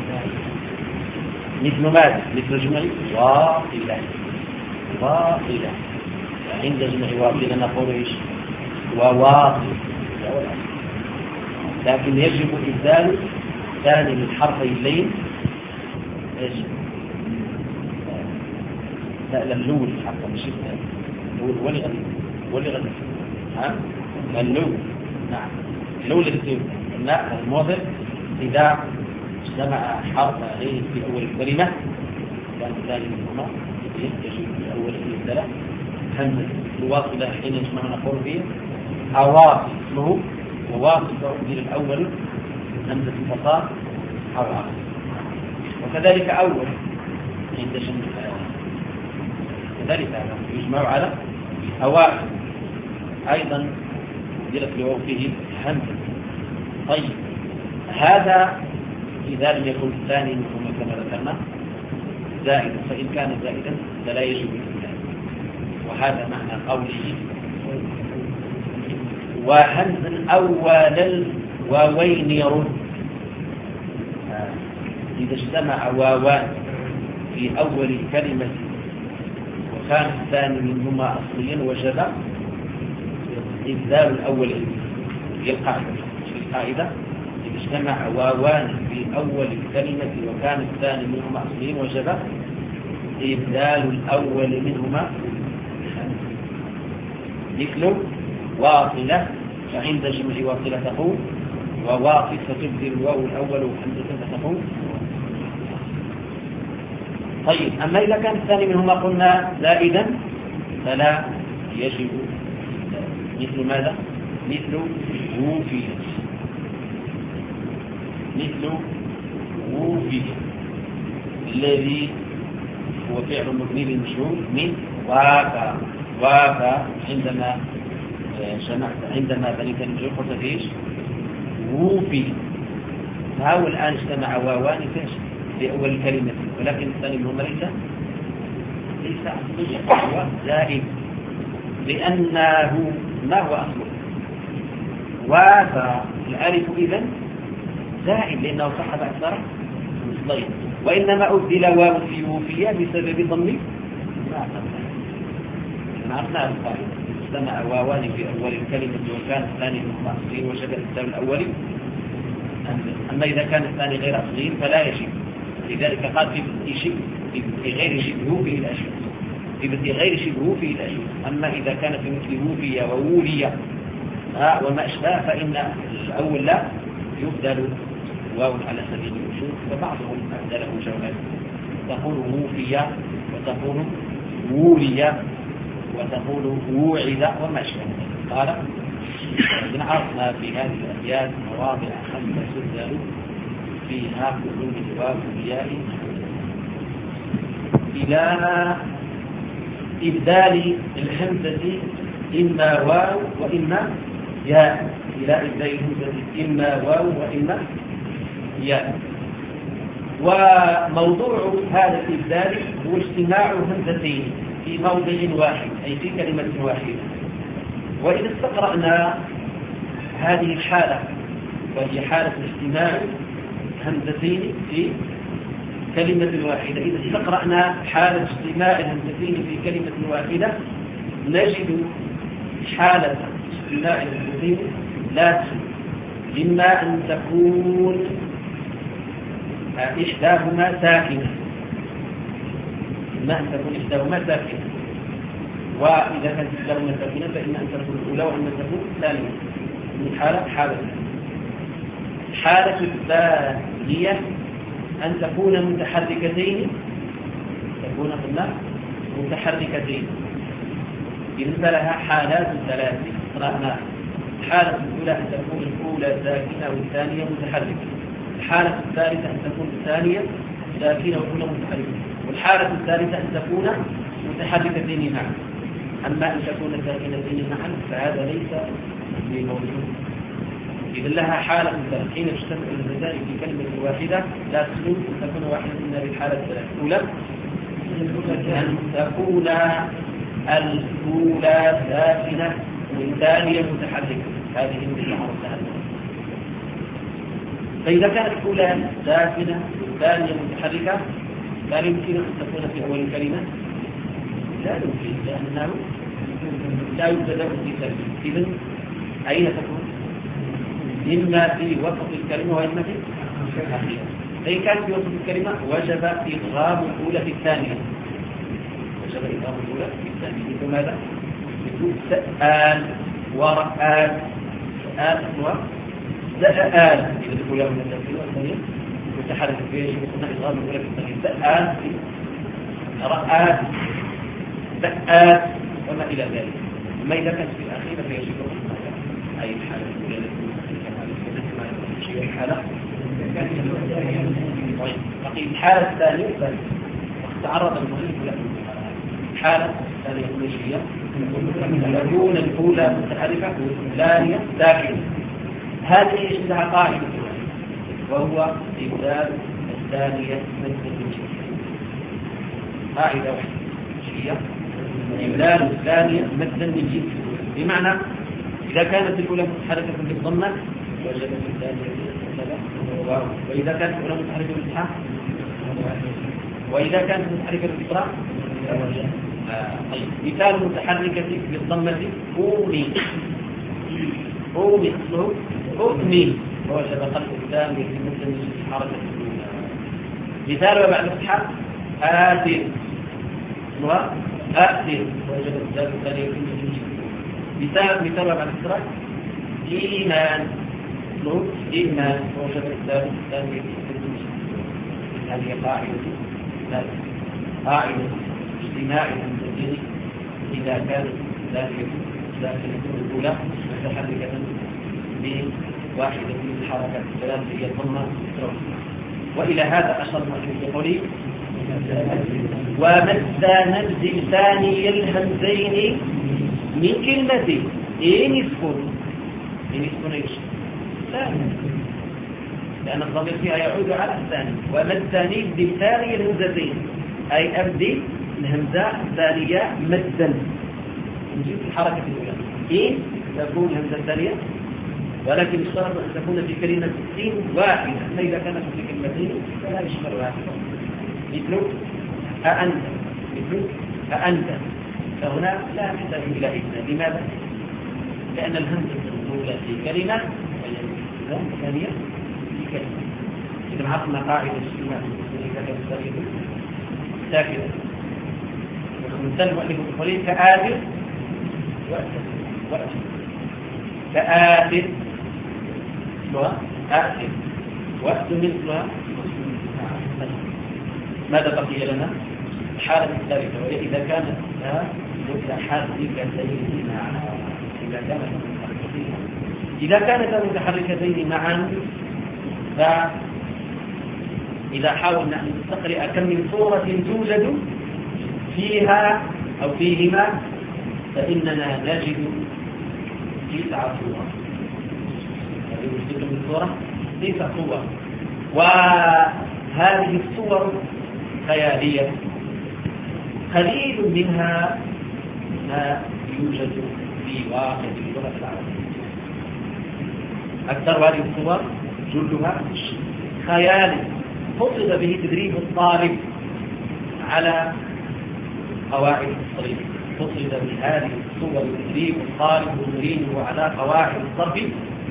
مثل ماذا؟ مثل جمع واصلة واصلة. عند جمع واصلة نقول إيش؟ وواصل. لكن يجب إبدال ثاني من حرفي اللين ايش؟ لا لا اللول حتى مش الثاني اللول ولي غني ولي غني ها اللول. نعم اللول اللي لا الموضع إذا اجتمع حرف لين في أول الكلمة كان الثاني منهما يجب في أول الثلاث همزة الواصلة حين يجمع نقول به أواصل اسمه وواصل تعبير الأول همزة الفصال أو عقل. وكذلك أول عند شمس كذلك يجمع على أوائل أيضا دلت لواو فيه همزة. طيب هذا إذا لم يكن الثاني منهما كما ذكرنا زائدا. فإن كان زائدا فلا يجب الإبدال. وهذا معنى قوله وهمزا أول الواوين يرد. إذا اجتمع واوان في أول الكلمة وكان الثاني منهما أصليا وجب إبدال الأول. هي القاعدة القاعدة إذا اجتمع واوان في أول الكلمة وكان الثاني منهما أصليا وجب إبدال الأول منهما. مثل واصلة فعند جمع واصلة تقول وواصل فتبدل الواو الأول وحمزة تقول. طيب أما إذا كان الثاني منهما قلنا زائدا فلا يجب مثل ماذا؟ مثل ووفي مثل ووفي الذي هو فعل مبني للمجهول من وافى وافى عندما جمعت عندما بنيت المجهول قلت ايش؟ ووفي. فهو الآن اجتمع واوان في أول الكلمة ولكن الثاني منهما ليس ليس أصليا هو زائد لأنه ما هو أصله؟ وافى الألف إذن زائد لأنه صحب أكثر مصلين وإنما أبدل واو في وفية بسبب ضم ما أصلنا عرفنا القاعدة اجتمع واوان في أول الكلمة وكان الثاني منهما أصلين وجب السبب الأول. أما إذا كان الثاني غير أصلين فلا يجب. لذلك قال في غير شبهه في الأشياء في غير شبهه في الأشياء. أما إذا كان في مثل وفية وولية وما أشبه فإن الأول لا يبدل واو على سبيل الوجود وبعضهم أبدله جواب تقول وفية وتقول وولية وتقول ووعد وما أشبه. قال إن عرفنا في هذه الأبيات مواضع خمسة تبدل فيها كل الواو والياء إلى إبدال الهمزة إما واو وإما ياء إلى إبدال الهمزة إما واو وإما ياء. وموضوع هذا الإبدال هو اجتماع همزتين في موضع واحد أي في كلمة واحدة. وإذا استقرأنا هذه الحالة وهي حالة اجتماع همزتين في كلمة واحدة إذا استقرأنا حالة اجتماع الهمزتين في كلمة واحدة نجد حالة اجتماع الهمزتين لا إما أن تكون إحداهما ساكنة إما أن تكون إحداهما ساكنة وإذا كانت إحداهما ساكنة فإما أن تكون الأولى وإما أن تكون الثانية. من حالة حالة الحالة الثانية أن تكون متحركتين تكون قلنا متحركتين. بالنسبة لها حالات ثلاث قرأنا. الحالة الأولى أن تكون الأولى ساكنة والثانية متحركة. الحالة الثالثة أن تكون الثانية ساكنة والأولى متحركة. والحالة الثالثة أن تكون متحركتين معا. أما أن تكون ساكنتين معا فهذا ليس بموجود. إذا لها حالة ثلاث حين تجتمع الهمزتان في كلمة واحدة لا تسلم أن تكون واحدة منها بالحالة الثلاث. الأولى أن تكون الأولى ساكنة والثانية متحركة. هذه التي عرفتها. فإذا كانت الأولى ساكنة والثانية متحركة لا يمكن أن تكون في أول الكلمة لا يمكن لأنه لا يبتدأ في تركيب. إذن أين تكون؟ إما في وسط الكلمة وإما في الأخيرة. فإن كانت في وسط الكلمة وجب إضغام الأولى في الثانية وجب إضغام الأولى في الثانية. مثل ماذا؟ مثل سآل ورآل سآل وزآل. إذا الأولى من الثانية والثانية متحرك فيها يجب أن إضغام الأولى في الثانية. سآل رآل سآل وما إلى ذلك. أما إذا كانت في الأخيرة فيجب أي الحالة الأولى الحالة طيب الحالة الثانية تعرض المؤلف له. الحالة الثانية هي أن تكون الأولى متحركة والثانية ساكنة. هذه لها قاعدة وهو إبدال الثانية مثل الجنسية. قاعدة واحدة هي إبدال الثانية مثل الجنسية. بمعنى إذا كانت الأولى متحركة بالضمة وجدت الثانية وإذا كانت الأولى متحركة بالفتحة وإذا كانت متحركة بالإسراء. طيب مثال متحركة بالضمة أومي أومي أصله أؤمي ووجب قلب الثاني في مثل الحركة الأولى. مثال بعد الفتحة آتي وآتي ووجب الثاني في مثل مثال مثال بعد الإسراء إيمان نور إيمان وجد الثالث الثانية هذه قاعدة قاعدة اجتماع الهمزتين إذا كانت الثانية داخلة الأولى متحركة بواحدة من الحركات الثلاث هي الضمة. وإلى هذا أشرنا في قولي ومد نبذ ثاني الهمزين من كلمة إن يسكن إن يسكن إيش ثاني لأن الضمير فيها يعود على الثاني. ومد ثاني بثاني الهمزتين أي أبدي الهمزة الثانية مدا نجيب الحركة الأولى إن تكون الهمزة الثانية ولكن الشرط أن تكون في كلمة سين واحدة فإذا كانت في كلمتين فلا يشمل واحدة مثل أأنت مثل أأنت فهنا لا نحتاج إلى إذن. لماذا؟ لأن الهمزة الأولى في كلمة والهمزة الثانية في كلمة. إذا عرفنا قاعدة الاجتماع ساكنة ومثال مؤلف القليل كآثر وأتر كآثر مثلها آثر وأتر مثلها. ماذا بقي لنا؟ حالة الثالثة وهي إذا كانت متحركتين معا إذا كانت متحركتين إذا كانت متحركتين معا فإذا حاولنا أن نستقرئ كم من صورة توجد فيها أو فيهما فإننا نجد تسع صور. نجد من صورة تسع صور وهذه الصور خيالية قليل منها ما يوجد في واقع اللغة العربية. أكثر هذه الصور جلها خيال قصد به تدريب الطالب على قواعد الصرف. قصد بهذه الصور تدريب الطالب وتدريبه على قواعد الصرف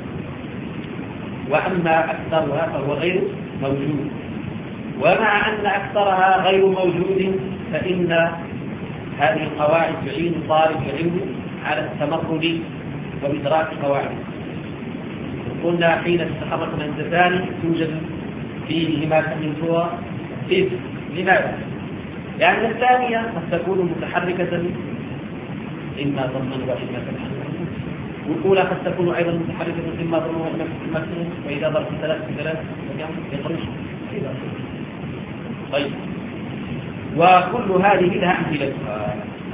وأما أكثرها فهو غير موجود. ومع أن أكثرها غير موجود فإن هذه القواعد تعين الطالب العلم على التمرد وإدراك قواعد. قلنا حين تتحرك الهمزتان توجد فيهما من صور إذ. لماذا؟ لأن الثانية قد تكون متحركة إما ضمنا وإما فتحا والأولى قد تكون أيضا متحركة إما ضمنا وإما فتحا وإذا ضربت ثلاث بثلاث يخرج إذا. طيب وكل هذه لها أمثلتها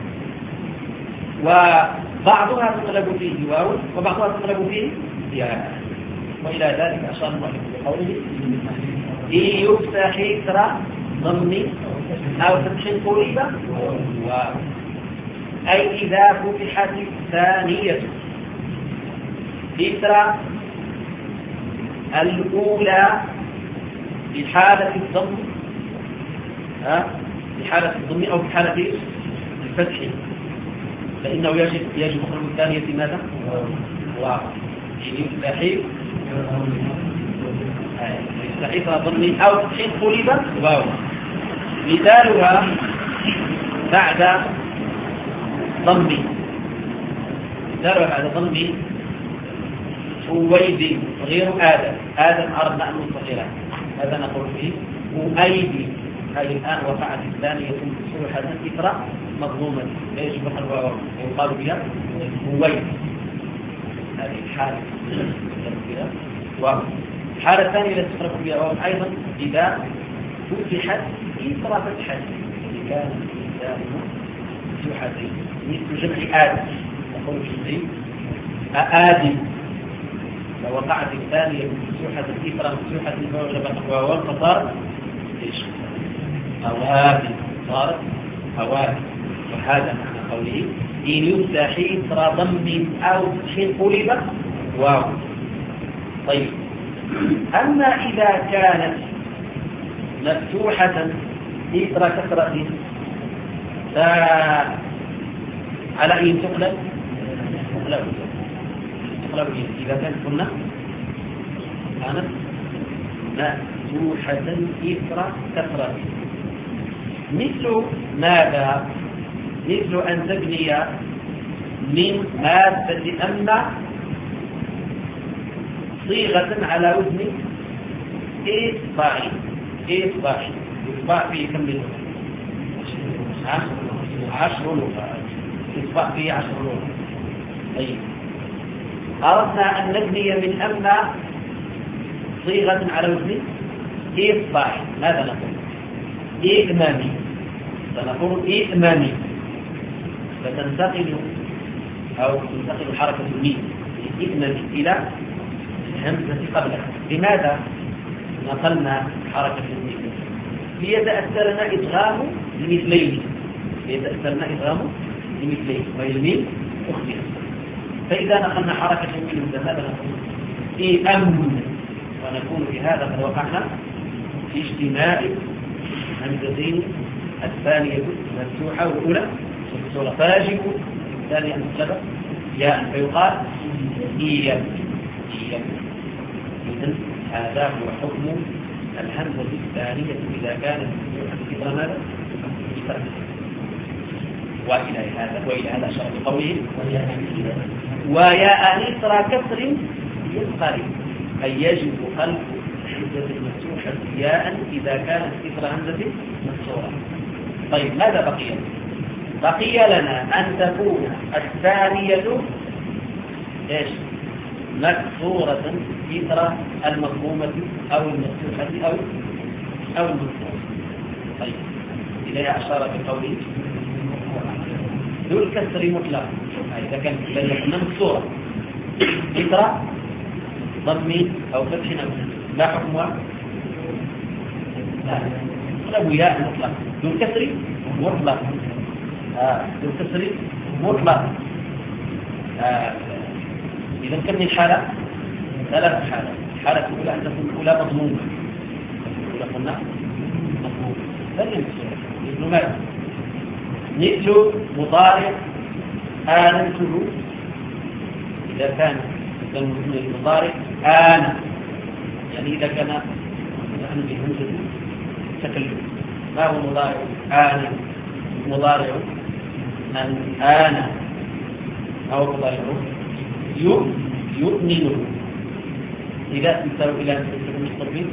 وبعضها تقلب فيه واو وبعضها تقلب فيه ياء. وإلى ذلك أشار المؤلف بقوله إن يفتح إثر ضم أو فتح قريبة واو أي إذا فتحت الثانية إثر الأولى في حالة الضم ها في حالة الضم أو في حالة الفتح فإنه يجب يجب خروج الثانية ماذا؟ واو يستحيل يستحيل ضم أو فتح قلبة واو. مثالها بعد ضم مثالها بعد ضم أويد غير آدم. آدم أردنا أن نصغرها هذا نقول فيه أويد هذه الآن وقعت الثانية صلحة إثر مضمومة لا يشبه الواو يقال بها أويد. هذه الحالة والحالة الثانية التي تفرق بها واو أيضا إذا فتحت إثر فتحة إذا كان الإنسان مفتوحتين مثل جمع آدم نقول جمعي آدم لو وقعت الثانية مفتوحة إثر مفتوحة فوجبت واو فصارت إيش؟ أوابي صارت أوابي. وهذا معنى قوله إن يفتح إثر ضم أو فتح قلب واو. طيب أما إذا كانت مفتوحة إثر كثرة فعلى أي تقلب؟ تقلب تقلب إذا كانت قلنا كانت مفتوحة إثر كثرة مثل ماذا؟ مثل أن تبني من مادة أما صيغة على وزن إصبعي. إصبعي إصبع فيه كم لغة؟ عشر لغات. إصبع فيه عشر لغات. طيب أردنا أن نبني من أما صيغة على وزن إصبعي، ماذا نقول؟ إئمامي. فنقول إئمامي، فتنتقل أو تنتقل حركة الميم إئمامي إلى الهمزة قبلها. لماذا نقلنا حركة الميم؟ ليتأثرنا إدغام لمثلين، ليتأثرنا إدغام لمثلين والميم أختها. فإذا نقلنا حركة الميم ماذا نقول؟ إئم، ونكون في هذا قد وقعنا في اجتماع همزتين، الثانية مفتوحة والأولى مكسورة، فيجب الثانية أن تسبق ياء فيقال إيم. إيم. إذن هذا هو حكم الهمزة الثانية إذا كانت مفتوحة كبر ماذا؟ وإلى هذا وإلى هذا شرط قوله وياء إثر كسر ينقلب، أي يجب قلب الهمزة المفتوحة ياء إذا كانت إثر همزة مكسورة. طيب ماذا بقي؟ بقي لنا أن تكون الثانية إيش؟ مكسورة إثر المضمومة أو المفتوحة أو أو المكسورة. طيب إليها أشار في قوله ذو الكسر مطلق، إذا كانت لأنها مكسورة إثر ضم أو فتح أو لا حكمها؟ لا، قلب ياء مطلق. ذو الكسر مطلق. آه. ذو الكسر مطلق. آه. إذا كم من حالة؟ ثلاث حالات. الحالة الأولى أن تكون الأولى مضمومة. الأولى قلنا مضمومة. ثانيا مثل ماذا؟ مثل مضارع آننته، إذا كان المضارع آن، يعني إذا كان نحن بهمزة تكلم. ما هو مضارع آن؟ مضارع أن آن أو مضارع يؤمن. إذا انتهوا إلى المستقبل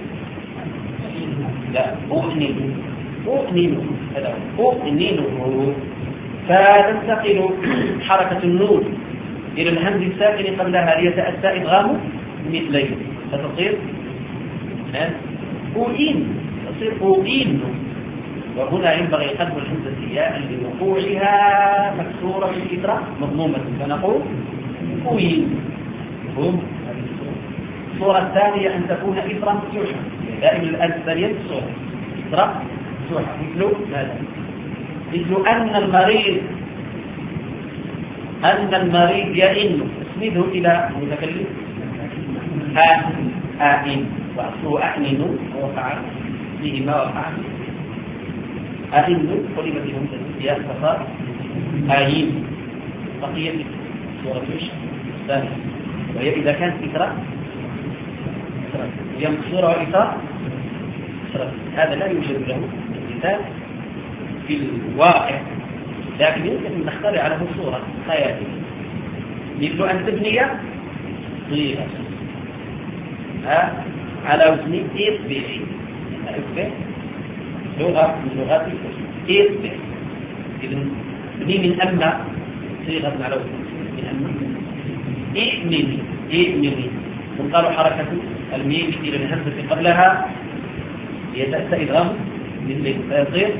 لا أؤمن أؤمن هذا أؤمنه. فتنتقل حركة النون إلى الهمز الساكن قبلها ليتأتى إدغام مثلين، فتصير أؤين، تصير أؤين. وهنا ينبغي قلب الهمزة ياء لوقوعها مكسورة بالإثر مضمومة، فنقول أؤين. هم الصورة الثانية أن تكون إثرا مفتوحة، دائما الآن الثانية الصورة إثرا مفتوحة. مثل ماذا؟ مثل أن المريض أن المريض يئن، اسنده إلى المتكلم آئن، وأصله أئن ووقع فيه ما وقع. أئن قلبت الهمزة ياء فصار آئن. بقية سورة الثانية وهي إذا كانت إثرا هي مكسورة وإثار، هذا لا يوجد له مثال في الواقع، لكن يمكن أن نخترع له صورة خيالية. مثل أن تبني صيغة على وزن إصبعي، لغة من لغات إصبع. إذن بني من أما صيغة على وزن من أما إئمني إئمني، وقالوا حركة الميم إلى الهمزة قبلها يتأتى إدغام من فيصير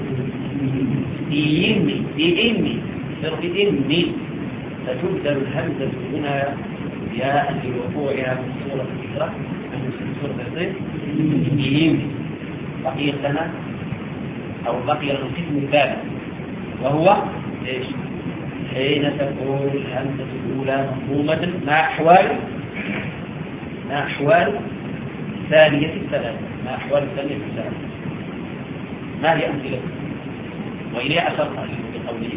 إيمي إيمي يصير إيمي، فتبدل الهمزة هنا ياء لوقوعها في سورة الإسراء من سورة الإسراء إيمي. بقي لنا أو بقي لنا القسم الثالث وهو إيش؟ حين تكون الهمزة الأولى مضمومة مع أحوال مع أحوال ثانية الثلاثة مع أحوال ثانية الثلاثة. ما هي أمثلة؟ وإليه أشرت بقوله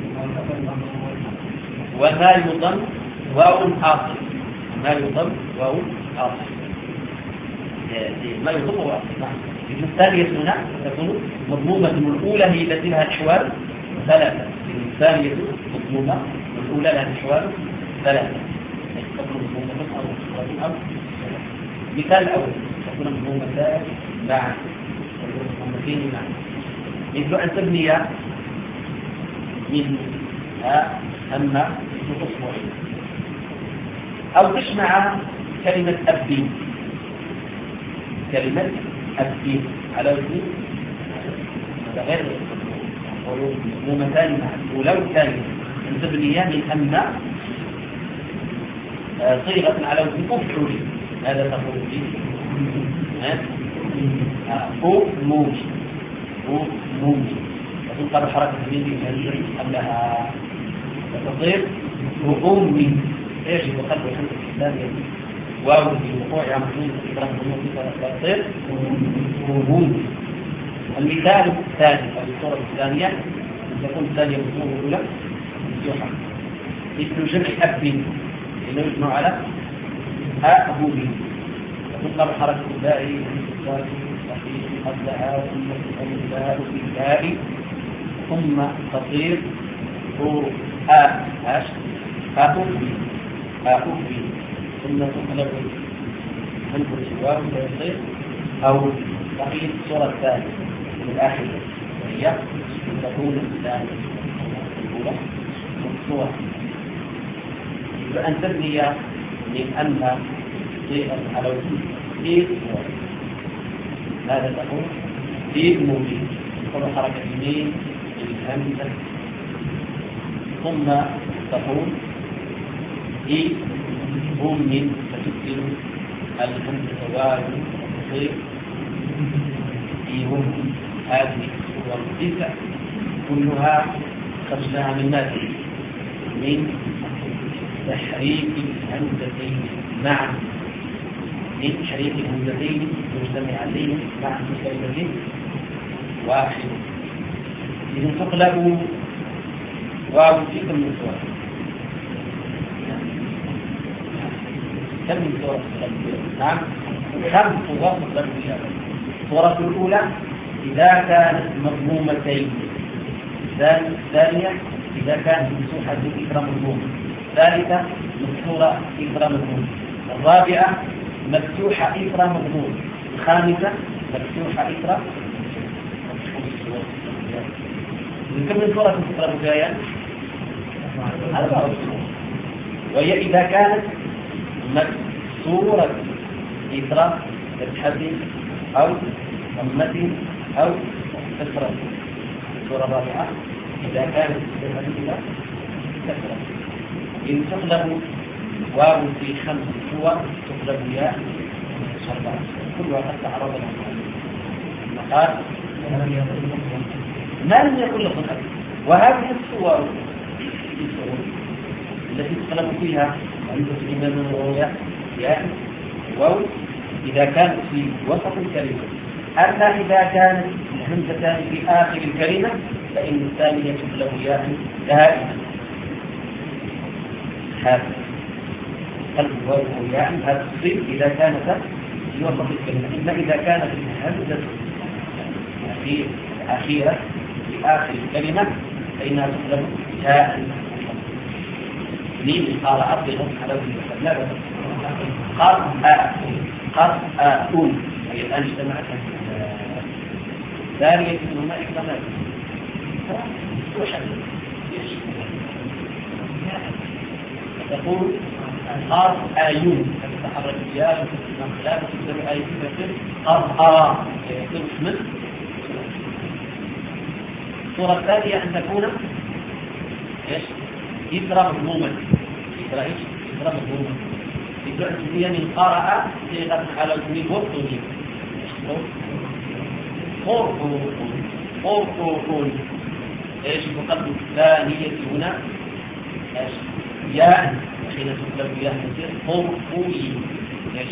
وما يضم واو حاصل، ما يضم واو حاصل، ما يضم واو حاصل. الثانية هنا تكون مضمومة. الأولى هي التي لها أحوال ثلاثة، الثانية مضمومة والأولى لها أحوال ثلاثة. مثال أول تكون مضمومتان معا مضمومتين معا مثل أن تبني من أما متصورين أو تجمع كلمة أبي كلمة أبي على وزن غير مضمومتان معا. ولو كان أن تبني من أما صيغة على وزن أفعل هذا تقول فيه أو موج أو موج وتنقل حركة اليمين بالهمزة قبلها وتصير أمي يجب قلب الحمد الإسلامية واو في وقوع عملين إكرام النور تصير أمي. المثال الثاني أو الصورة الثانية أن تكون الثانية مضمومة الأولى مفتوحة مثل جمع أب إنه يجمع على أبوه وتنقل حركة الباء قبلها ثم تكون الباء في الباء ثم تصير هو آ هاش أبوه أبوه ثم تقلب منه الجواب ويصير أو بقية الصورة الثانية من الآخرة وهي تكون الثانية الأولى والصورة أن تبني من أنها صيغة على وجود إيه هذا تقول إيه موجود تقول حركة يمين بالهمزة ثم تقول إيه هم من فتبدل الهمزة واو وتصير إيه هم. هذه الصور التسع كلها خرجناها من ماذا؟ من تحريك الهمزتين معا من تحريك الهمزتين المجتمعتين مع كلمتين واحد. إذا تقلب واو في كم من صورة؟ كم من صورة تقلب؟ نعم خمس صور تقلب فيها. الصورة الأولى إذا كانت مضمومتين، الثانية إذا كانت مفتوحة بإكرام مضموم، الثالثة مكسورة إكرام مضموم، الرابعة مفتوحة إكرام مضموم، الخامسة مفتوحة إكرام. من كم من صورة تقرأ جاية؟ أربعة صور. وهي إذا كانت مكسورة إكرام فتحة أو ضمة أو كسرة. الصورة الرابعة إذا كانت فتحة كسرة. إن تقلب واو في خمس صور تقلب ياء أربعة كلها قد تعرض المقال ما لم يكن لكم أبدا. وهذه الصور التي تقلب فيها عند الإمام الرؤيا ياء واو إذا كانت في وسط الكلمة، أما إذا كانت الهمزتان في آخر الكلمة فإن الثانية تقلب ياء دائما. هذا قلب واو ياء هذا تصير إذا كانت في وسط الكلمة. إما إذا كانت الهمزة في الأخيرة في آخر الكلمة فإنها تقلب ياء. لين قال أرض غض على وجه لا بد قرأ قرأون هي الآن اجتمعت ثانية هنا إكرامات تقول قرآيون تتحرك الياء من خلال تكتب آية كثير قرآ يكون اسم. الصورة الثانية أن تكون إيش؟ إكرام مضموما. إكرام إيش؟ إكرام مضموما. إكرام هي من قرأ صيغة على وزن برطني. قرطون قرطون إيش مقدم الثانية هنا إيش؟ ياء حين تقلب ياء تصير قرطوي. إيش؟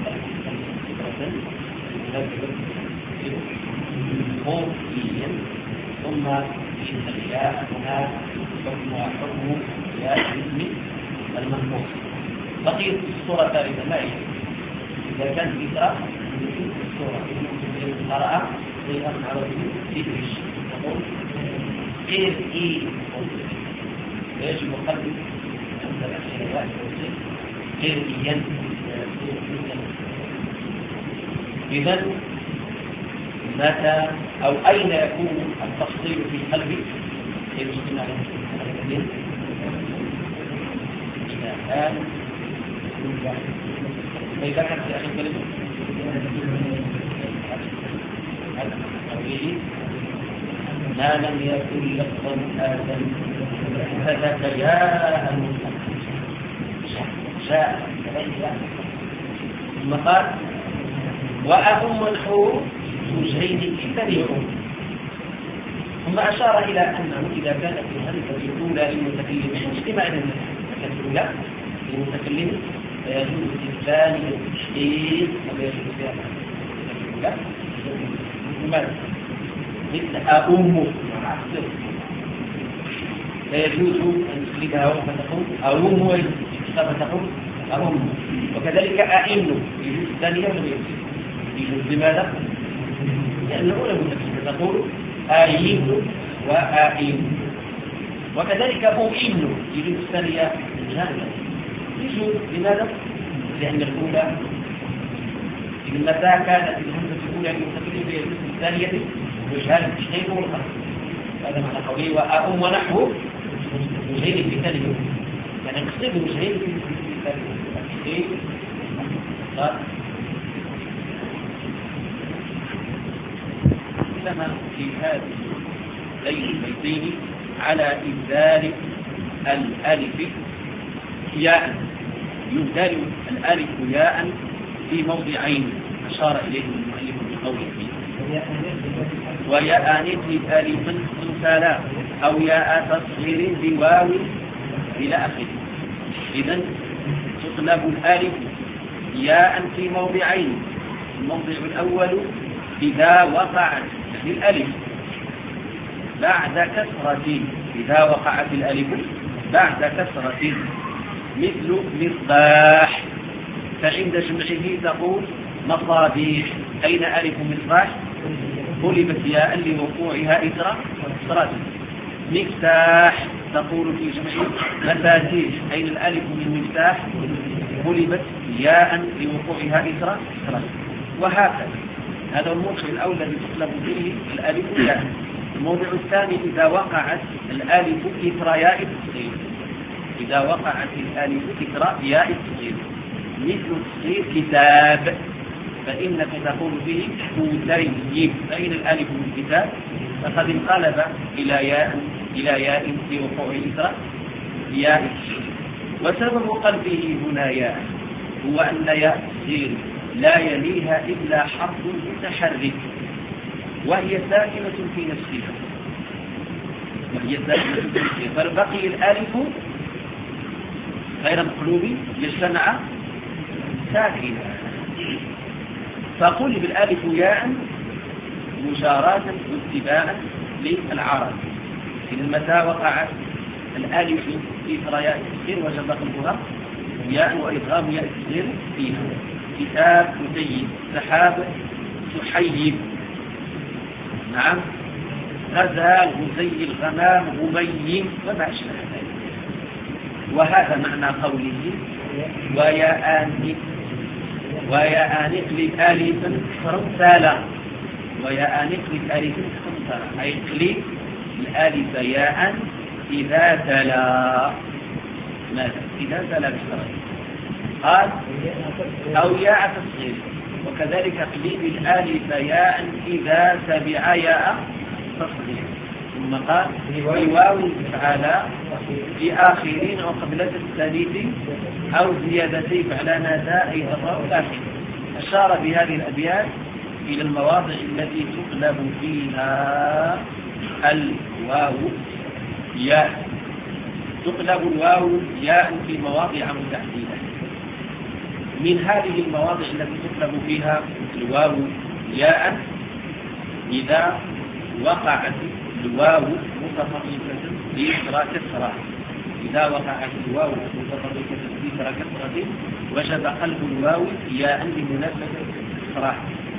قرطويا ثم إن الياء هنا حكمها حكم ياء الاسم المنقوص. بقيت الصورة الثالثة ما هي؟ إذا كان إكراه الصورة قرأ صيغة على وزن إدريش نقول غير إيه إيش مقدم أنت الأخير واحد غير إيان إذن متى أو أين يكون التفصيل في القلب؟ إذا كان إذا كانت في آخر كلمة ما لم يكن لفظا آدم فذاك جاء المستقبل جاء ثم قال وأهم الحور وجهين كثيرون ثم أشار إلى أنه إذا كانت الهمزة الأولى للمتكلم مش معنى الهمزة الأولى للمتكلم فيجوز الثاني التشديد ولا يجوز فيها الأولى لماذا؟ مثل أأم فيجوز أن تقلبها وفتقوم أأم وفتقوم أأم وكذلك أئن يجوز الثانية ولا يجوز؟ يجوز لماذا؟ لأن الأولى متكلمة تقول آيين وآئين وكذلك أؤمن يجوز الثانية جهنم يجوز لماذا؟ لأن الأولى متى كانت الهمزة الأولى للمتكلم فيجوز الثانية وجهان الشيء والقصد هذا معنى قوله وأؤم ونحو وجهين في ثانية يعني نقصد وجهين في ثانية إنما في هذه البيتين على إبدال الألف ياء يبدل الألف ياء في موضعين أشار إليه المؤلف بقوله وياء نثل ألف مثلا أو ياء تصغير بواو إلى آخره إذن تطلب الألف ياء في موضعين الموضع الأول إذا وقعت الألف بعد كسرة إذا وقعت الألف بعد كسرة مثل مصباح فعند جمعه تقول مصابيح أين ألف مصباح قلبت ياء لوقوعها إثر كسرة مفتاح تقول في جمعه مفاتيح أين الألف من مفتاح قلبت ياء لوقوعها إثر كسرة وهكذا هذا الموضع الأول الذي تطلب فيه الألف ياء الموضع الثاني إذا وقعت الألف إثر ياء التصغير إذا وقعت الألف إثر ياء التصغير مثل تصغير كتاب فإنك تقول فيه كتيب فإن الألف من كتاب فقد انقلب إلى ياء إلى ياء في وقوع إثر ياء التصغير وسبب قلبه هنا ياء هو أن ياء التصغير لا يليها إلا حرف متحرك وهي ساكنة في نفسها وهي ساكنة في نفسها فالبقي الألف غير مقلوب يجتمع ساكنة فقل بالألف ياء مجاراة واتباعا للعرب إذا متى وقعت الألف في ياء التصغير وجب قلبها ياء وإدغام ياء التصغير فيها كتاب مزيد سحاب تحيب نعم غزال غزي الغمام غميم وما أشبه ذلك وهذا معنى قوله ويا آنف ويا آنف للآلف خمسالا ويا آنف للآلف خمسالا أي اقلب الآلف ياء إذا تلا ماذا إذا تلا بالشرع قال أو ياء تصغير وكذلك اقلب الآلف ياء إذا تبع ياء تصغير ثم قال بواو تعالى في آخرين أو قبلة الثالث أو زيادتي فعلنا داء الراء الآخر أشار بهذه الأبيات إلى المواضع التي تقلب فيها الواو ياء تقلب الواو ياء في مواضع متعددة من هذه المواضع التي تقلب فيها الواو ياء إذا وقعت الواو متطرفة بإثر كسرة إذا وقعت الواو متطرفة بإثر كسرة وجب قلب الواو ياء لمناسبة الكسرة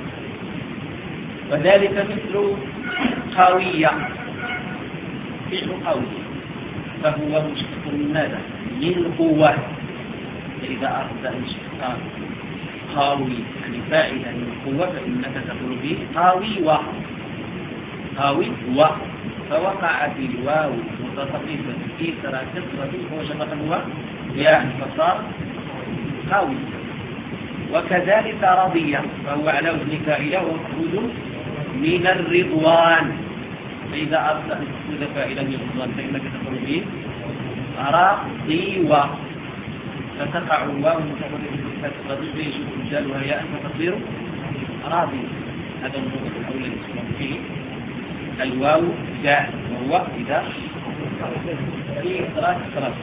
وذلك مثل قوية فعل قوي فهو مشتق من ماذا؟ من قوة إذا أردت أن يشتق قاوي يعني فائدة من القوة فإنك تقول به قاوي و قاوي و فوقعت الواو متصرفة في ترى كسرة هو شبه هو يعني فصار قاوي. وكذلك رضي فهو على وزن فاعل ومخروج من الرضوان، فإذا أردت أن تأخذ فاعلا من الرضوان فإنك تقول به رضي و فتقع الواو متحركة رضي يجب رجالها ياء فتصير راضي. هذا النقطة الأولى التي فيه الواو جاء وهو إذا في إخراج إخراج.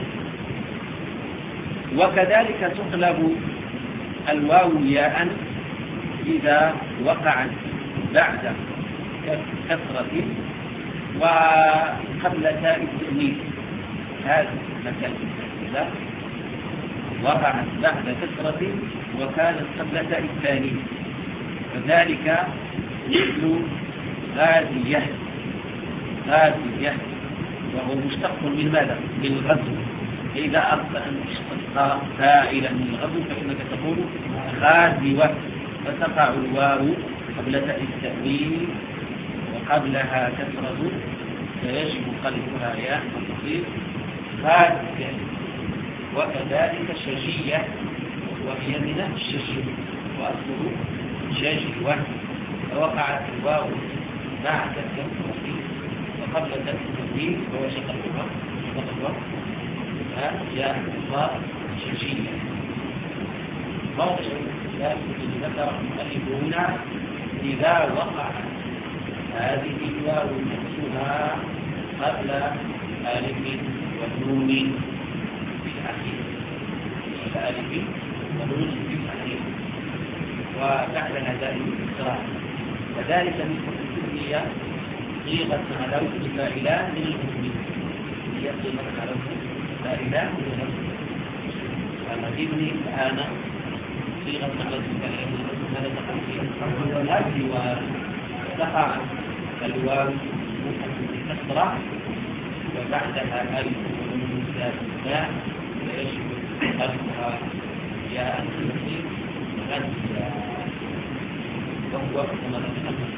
وكذلك تقلب الواو ياء إذا وقعت بعد كسرة وقبل تاء التأنيث. هذا مثل إذا وقعت بعد كسرة وكانت قبل تاء التأنيث، وذلك مثل غازية. غازية وهو مشتق من ماذا؟ من الغزو. إذا أردت أن تشتق فاعلا من الغزو فإنك تقول غازوة، فتقع الواو قبل تاء التأنيث وقبلها كسرة فيجب قلبها ياء وتصير غازية. وكذلك شجية وهي من الشجي وأصله شجوة، فوقعت الواو بعد الكسرة وقبل تاء التأنيث وهو شقلها شقلها ياء الله شجية. موضع الإسلام الذي ذكر المؤلف هنا إذا وقع هذه الواو نفسها قبل ألف ونون في الأخير، ألف ونون في الأخير وبعدها دائما الإسراء. وذلك من التسمية صيغة على وزن فاعلان من المؤمن، هي صيغة على وزن فاعلان من المؤمن. فمديني الآن صيغة على وزن فاعلان من المؤمن هذا تقول فيه الأجل وتقع الواو كسرة وبعدها ألف ونون ثابتة ويجب قلبها ياء التسمية غزية وهو كما تقدم.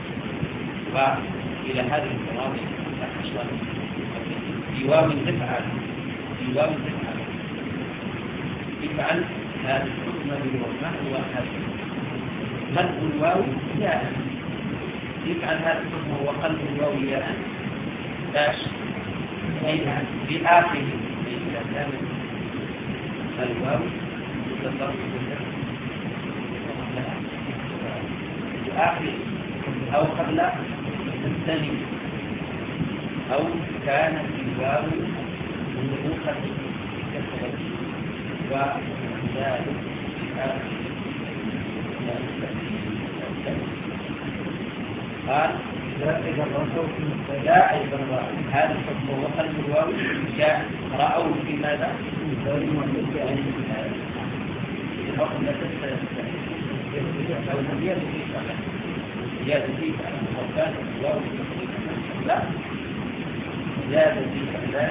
وإلى هذه المواضع تحشر في واو تفعل في واو تفعل تفعل هذا الحكم بالوضع وهذا مد الواو ياء يفعل هذا الحكم هو قلب الواو ياء باش في آخر إذا كان الواو تتصرف في آخر أو قبل الثاني أو كانت الواو منطوقة كسرة وذلك قال لا أيضا هذا الحكم هو قلب الواو جاء رأوا في ماذا؟ الحكم لا تستطيع أو الزيادة في فعلا زيادة في فعلا أو كانت الواو لا زيادة في فعلا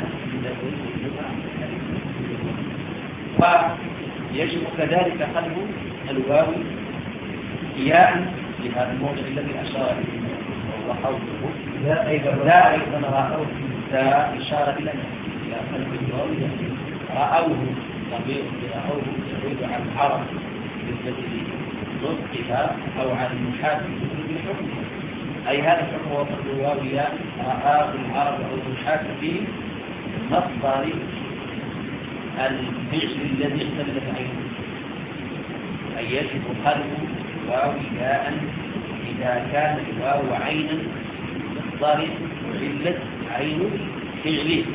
ويجب كذلك قلب الواو ياء لهذا الموضع الذي أشار إليه وحوله لا أيضا لا أيضا رأوه ذا إشارة إلى إلى قلب الواو رأوه ضمير رأوه يعود عن العرب بالنسبة نطقها أو عن المحاسب بالحكم، أي هذا الحكم هو قلب الواو ياء رآه العرب أو المحاسب به مصدر الفعل الذي اختلفت عنه، أي يجب قلب الواو ياء إذا كان الواو عينا مصدر علة عين فعله،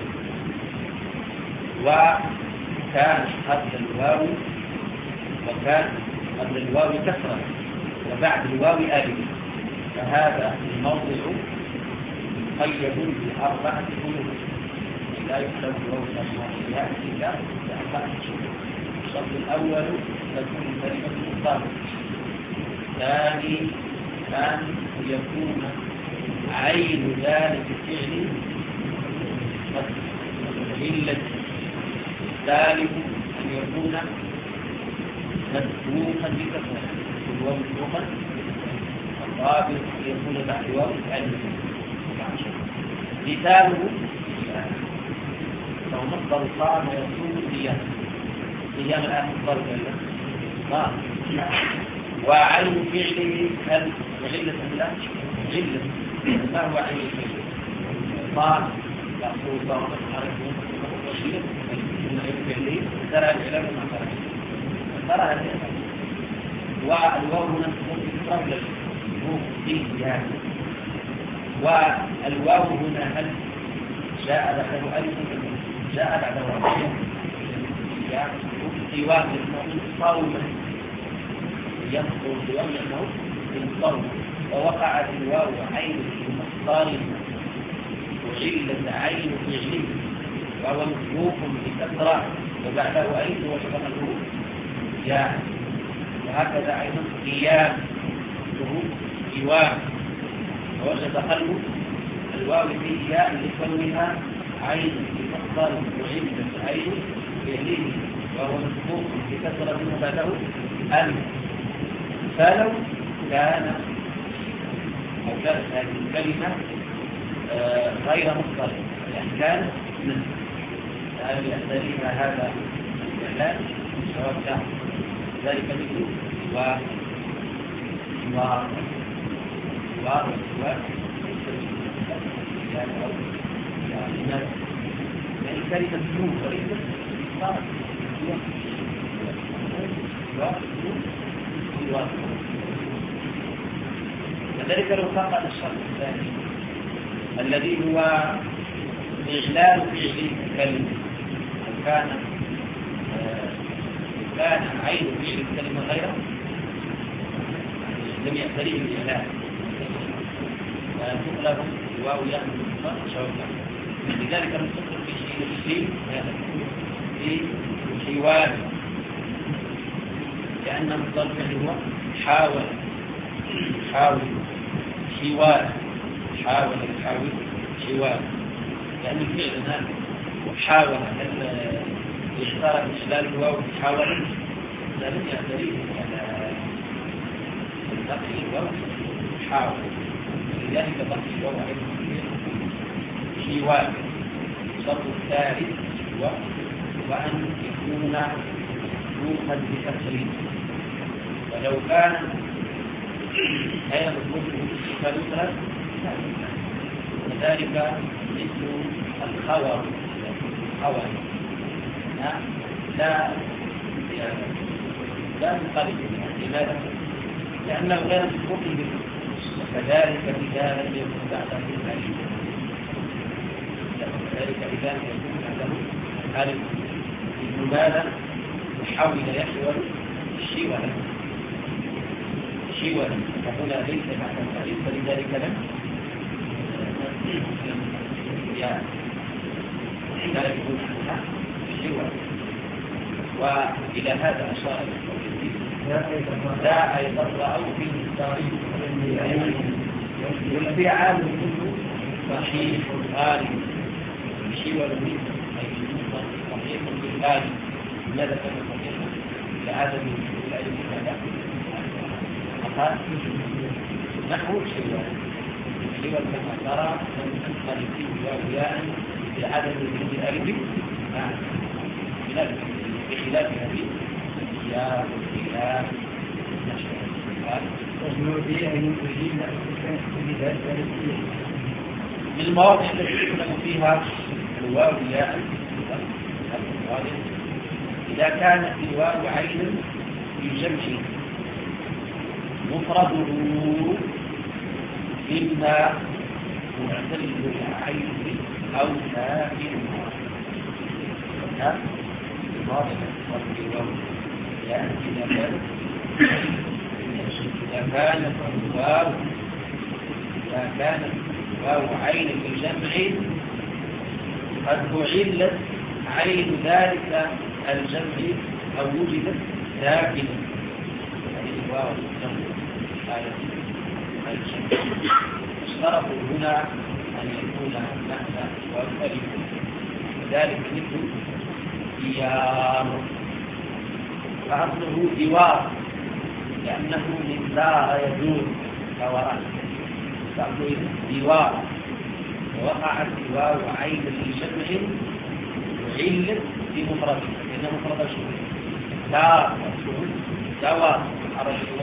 وكان قبل الواو وكان قبل الواو كسرة وبعد الواو ألف، فهذا الموضع مقيد بأربعة حروف لا يحسب الواو يأتي إلى بأربعة حروف. الشرط الأول تكون كلمة مضطرة، ثاني أن يكون عين ذلك الفعل علة، ثالث أن يكون مسبوقا بكسرة الواو مسبوقا الرابع يكون بعد واو الألف مثاله لو مصدر صام يصوم صيام صيام الآن مصدر صام وعين فعله هل غلة أم لا؟ غلة. ما هو عين فعله؟ صام يقول صام حركه غلة من عين فعله ترى العلاج مع ترى ترى العلاج والواو هنا تكون بكسرة ولا صيام والواو هنا هل جاء بعده ألف جاء بعده ألف يعني سواه صوما ينظر بيوم أنه بالصوم ووقعت الواو عين في مصدر وعلة عين فعله وهو مسبوق بكسرة وبعده ألف وشبهه ياء وهكذا أيضا قيام سواه ووجد قلبه الواو في ياء لكونها عين بمصدر وعلة عين فعله وهو مسبوق بكسرة منه بعده ألف فلو كان أو كانت هذه الكلمة آه غير مصدر يعني كان من لأساليبها هذا الإعلان سواء كان ذلك مثل و و و و يعني كلمة نور وليست صارت كذلك لو فقد الشرط الثاني الذي هو إغلال فعل الكلمة كان كان عين فعل الكلمة غيره لم يأتريه الإغلال تقلب الواو يأمل الصفر شوكا لذلك نستقر في شيء الشيء في حوال لأن مصدر هو حاول حاول حوال حاول يحاول حوال لأن الفعل هذا حاول يختار إشلال الواو حاول لم يأتريه على البقي الواو حاول لذلك بقي الواو حوال الشرط الثالث هو وأن يكون مسبوقا بكسر ولو كان غير مسبوق فليسرد وذلك مثل الخور الخور لا لا تقلب لماذا؟ لأنه غير مسبوق بكسر وكذلك إذا لم يكن بعده الألف وكذلك إذا لم يكن بعده ألف لماذا؟ يحاول يحول شولا شولا فهنا ليس بعد الألف فلذلك لم يا ذلك يكون عنها شولا وإلى هذا أشار لا أيضا رأوا فيه التاريخ والفعال كله صحيح غالب شولا أي صحيح بالغالب لماذا كان صحيحا لعدم الألف هذا فقال نحو شوال شوال كما ترى من أنقل فيه واوياء لعدم الألف بخلاف هذه يا خلاف من المواضع التي يكون فيها الواوياء إذا كانت الواو عين في جمع مفرده إما معتل العين أو ساكن واضح الواو يعني إذا كانت إذا كانت الواو إذا كانت الواو عين في جمع قد أعلت عين ذلك الجمع أو وجدت ساكنة هذه الواو الجمع الجمع اشترطوا هنا أن يكون معنى والألف وذلك مثل ديار فأصله دوار لأنه من دار يدور دوران فأصله دوار ووقعت واو عين في شبه وعلت في مفرده لأنه مفرد شبه دار دوار عربي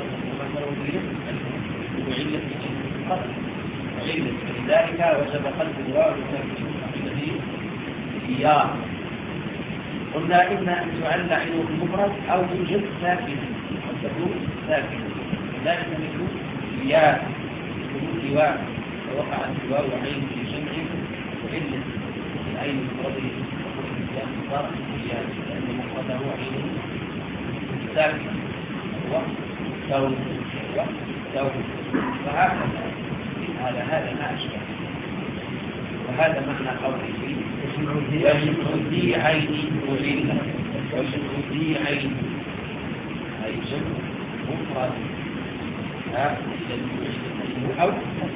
وعلت في مفرده وعلت فلذلك وجب قلب الواو الذي ديار. قلنا إما أن تعلق عينه في المفرد أو توجد ساكنة أو تكون ساكنة ذلك مثل ياء مثل سواء ووقع السواء وعين في جمع وعلة العين المفرده ياء مضار ياء لأن مفرده عينه ساكنة هو ثوب هو ثوب وهكذا هذا هذا ما أشبه وهذا معنى قوله وجمع ذي عين وعلة وجمع ذي عين أي جمع مفرد هذا أو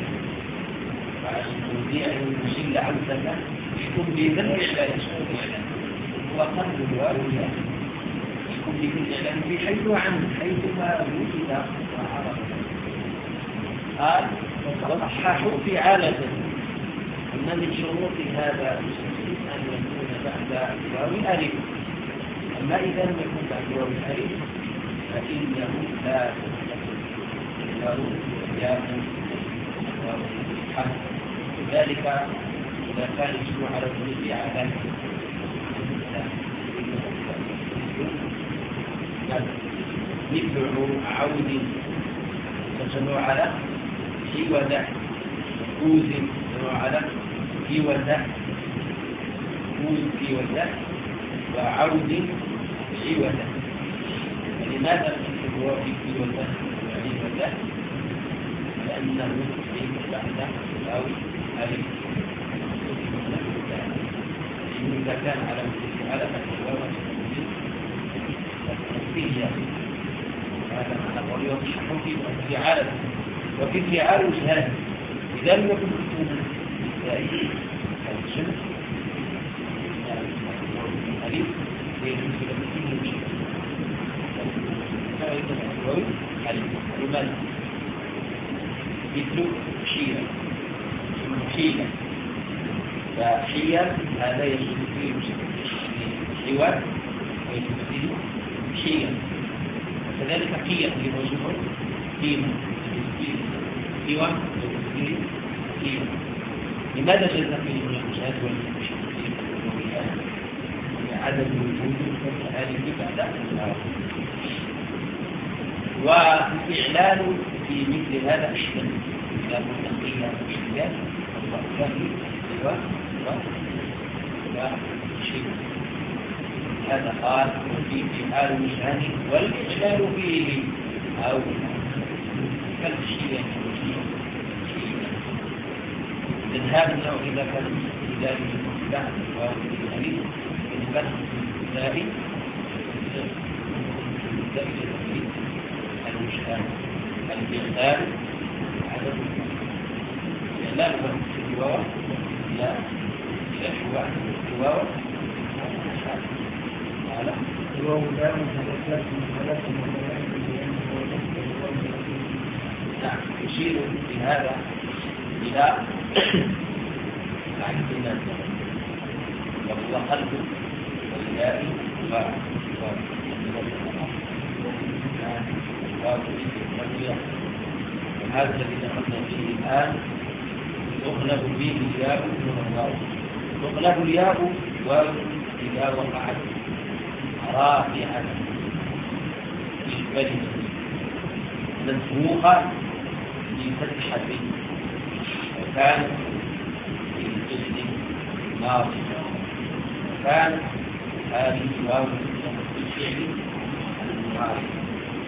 وجمع ذي عين وعلة عن سنة يكون بذنب إعلان هو قلب الواو يكون بذنب إعلان في حيث عن حيثما وجد وعرف قال وصححوا في عالة أن من شروط هذا أن يكون بعد واو ألف أما إذا لم يكن بعد واو ألف فإنه لا واو ياء واو حرف ذلك إذا كان يجب على الثلاثي على مثل عود تجمع على في ودع كوز على في ودع كوز في ودع وعود في ودع. لماذا نكتب في ودع وفي ودع؟ لأنه بعد أو ألف إذا كان على على الواو التنفيذية هذا معنى قول يوضحه في عالم وفي الفعال وجهان إذا لم يكن مكتوبا بالتأييد كالجمع ألف يجوز لمثله وجهان لماذا؟ مثل حيلة حيلة فحيل هذا يجوز فيه حوار ويجوز فيه حيل وكذلك قيل لوجهه قيمة حوار ويجوز فيه قيمة. لماذا جاز فيه من الوجهات والمشاهدين عدم وجود هذه بعد والإعلان في مثل هذا أشبه إلى متقية وشيئات الله وشيء هذا قال وفي فعال وجهان والإعلان فيه أو كالشيء إذن هذا النوع إذا كان إذا بعد أو الأليم إن كان ذلك ذلك الوجهان الإعلان عدد الإعلان في الواو لا يشوع الواو على الواو لا متحدثات نعم يشير في هذا إلى عكس الناس وهو قلب والياء وهذا الذي دخلنا فيه الآن تغلب فيه الياء والواو تغلب الياء واو إذا وقعت رافعة في الكلمة مسبوقة بفتحة وكان في الجسد ناصبة وكان هذه الواو في الفعل المعارف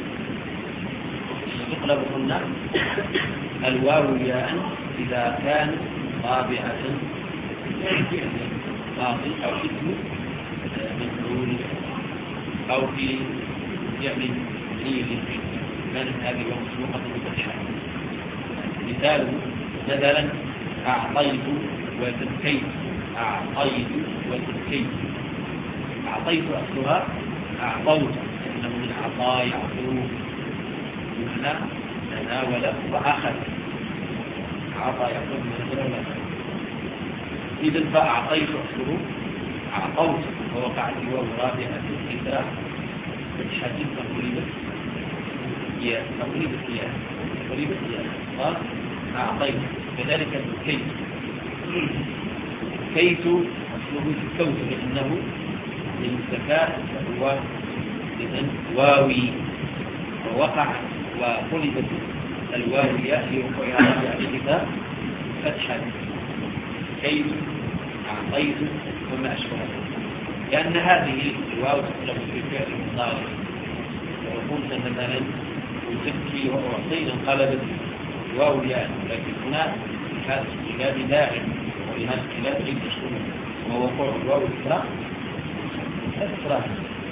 تقلب هنا الواو ياء إذا كان طابعة ماضي أو اسم مفعول أو في فعل فيه كانت هذه مسبوقة بفتحة. مثال مثلا أعطيت وتبكيت أعطيت وتبكيت أعطيت أصلها أعطوت إنه من أعطى يعطوه بمعنى تناول وأخذ. أعطى يعطوه من إذا فأعطيت أصله أعطوت ووقعت الواو رابعة إذا فتحت تقريبا يا تقريبا يا تقريبا يا قال أعطيت. كذلك الكيت كيت أصله الكوت لأنه للزكاة هو إذن واوي ووقع وقلبت الواو ياء لوقوعها رابعة إذا فتحت كيت أعطيت وما أشبه لأن هذه الواو تطلب في فعل المضارع. لو قلت مثلا وزكي وأعطينا انقلبت الواو ياء، لكن هنا هذا الخلاف داعم ولهذا الخلاف غير مشهور ووقوع الواو الإكراه الإكراه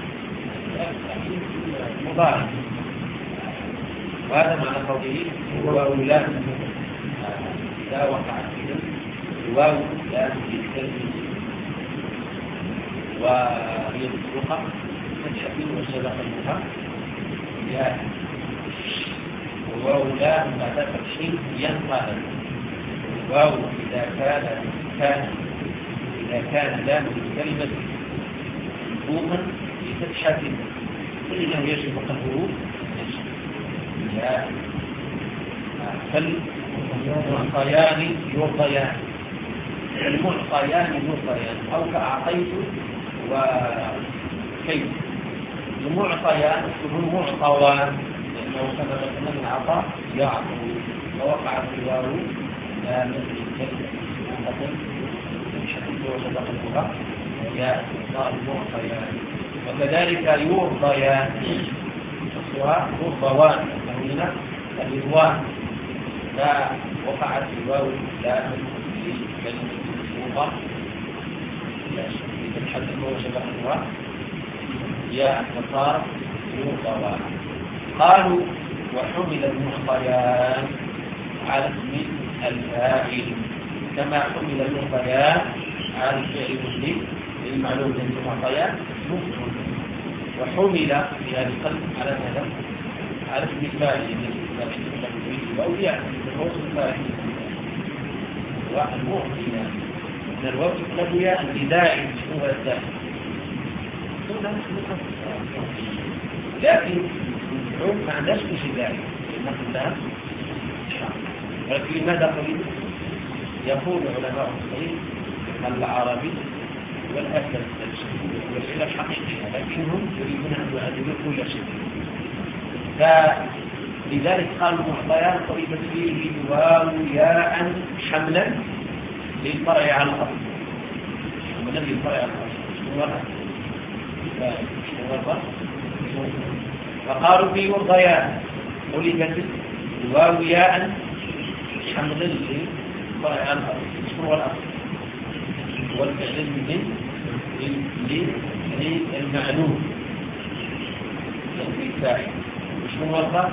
مضارع. وهذا معنى قوله الواو لا إذا وقعت الواو لا تتكلم وهي مطلقة فتحة وسبق المها يا وواو لا بعد فتح ينقلب. الواو إذا كان كان إذا كان لام الكلمة مفهوما بفتحة فإنه يجب قلبه يا فالمعطيان يرضيان المعطيان يرضيان أو كأعطيت وكيف. المعطيان اسمه معطوان لأنه كما ذكرنا من عطاء يعطو ووقع في الواو لا مثل الكلمة مثل حديث وصدق اللغة يا المعطيان. وكذلك يرضيان أصلها يرضوان هنا الرضوان لا وقعت في الواو لا مثل كلمة اللغة الحدث هو شبه الواو يا فصار يرضوان. قالوا وحمل المعطيان على اسم الفاعل كما حمل المعطيان على الفعل المسلم للمعلوم من المعطيان مفعول. وحمل في هذا القلب على هذا على اسم الفاعل الأولياء هو اسم الفاعل والمعطيان من الوقت التبوية النداء هو الداء. لكن العلم ما عندهاش شيء داعي نقل لها، ولكن لماذا قليل؟ يقول علماء الصحيح العربي والأسد والعلة الحقيقية، لكنهم يريدون أن يعدلوا كل شيء. فلذلك قالوا المعطيان قريبت فيه واو ياء حملا للفرع على الأصل حملا للفرع على الأصل فقالوا في يرضيان قلبت الواو ياء حملا للفرع على الأصل هو الأصل والفعل من للمعلوم للفاعل شنو هو الفرق؟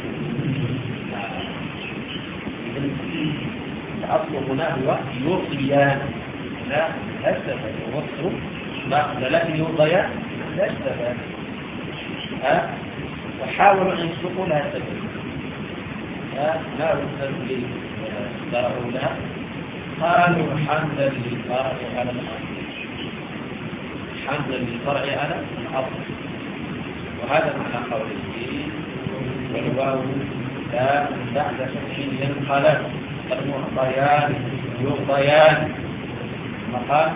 الأصل هنا هو يرضيان لا استفاد وصف لا لكن يرضيان لا استفاد ها وحاولوا أن يسلكوا لها السبب ها لا أرسل لي درعوا لها قالوا حمدا للفرع على الأصل حمدا للفرع على الأصل. وهذا معنى قوله والواو لا بعد فتح ينقلب المعطيان يرضيان مقال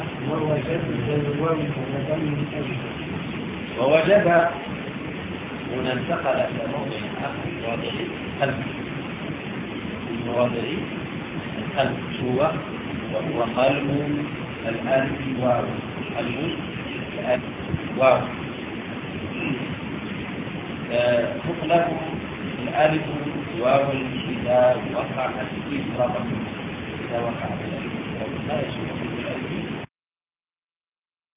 ووجب هنا انتقل إلى موضع آخر واضع القلب المواضع القلب هو وهو قلب الألف واو قلب الألف واو تطلق الألف واو إذا وقع الإفراد إذا وقع الألف لا يشمل الألف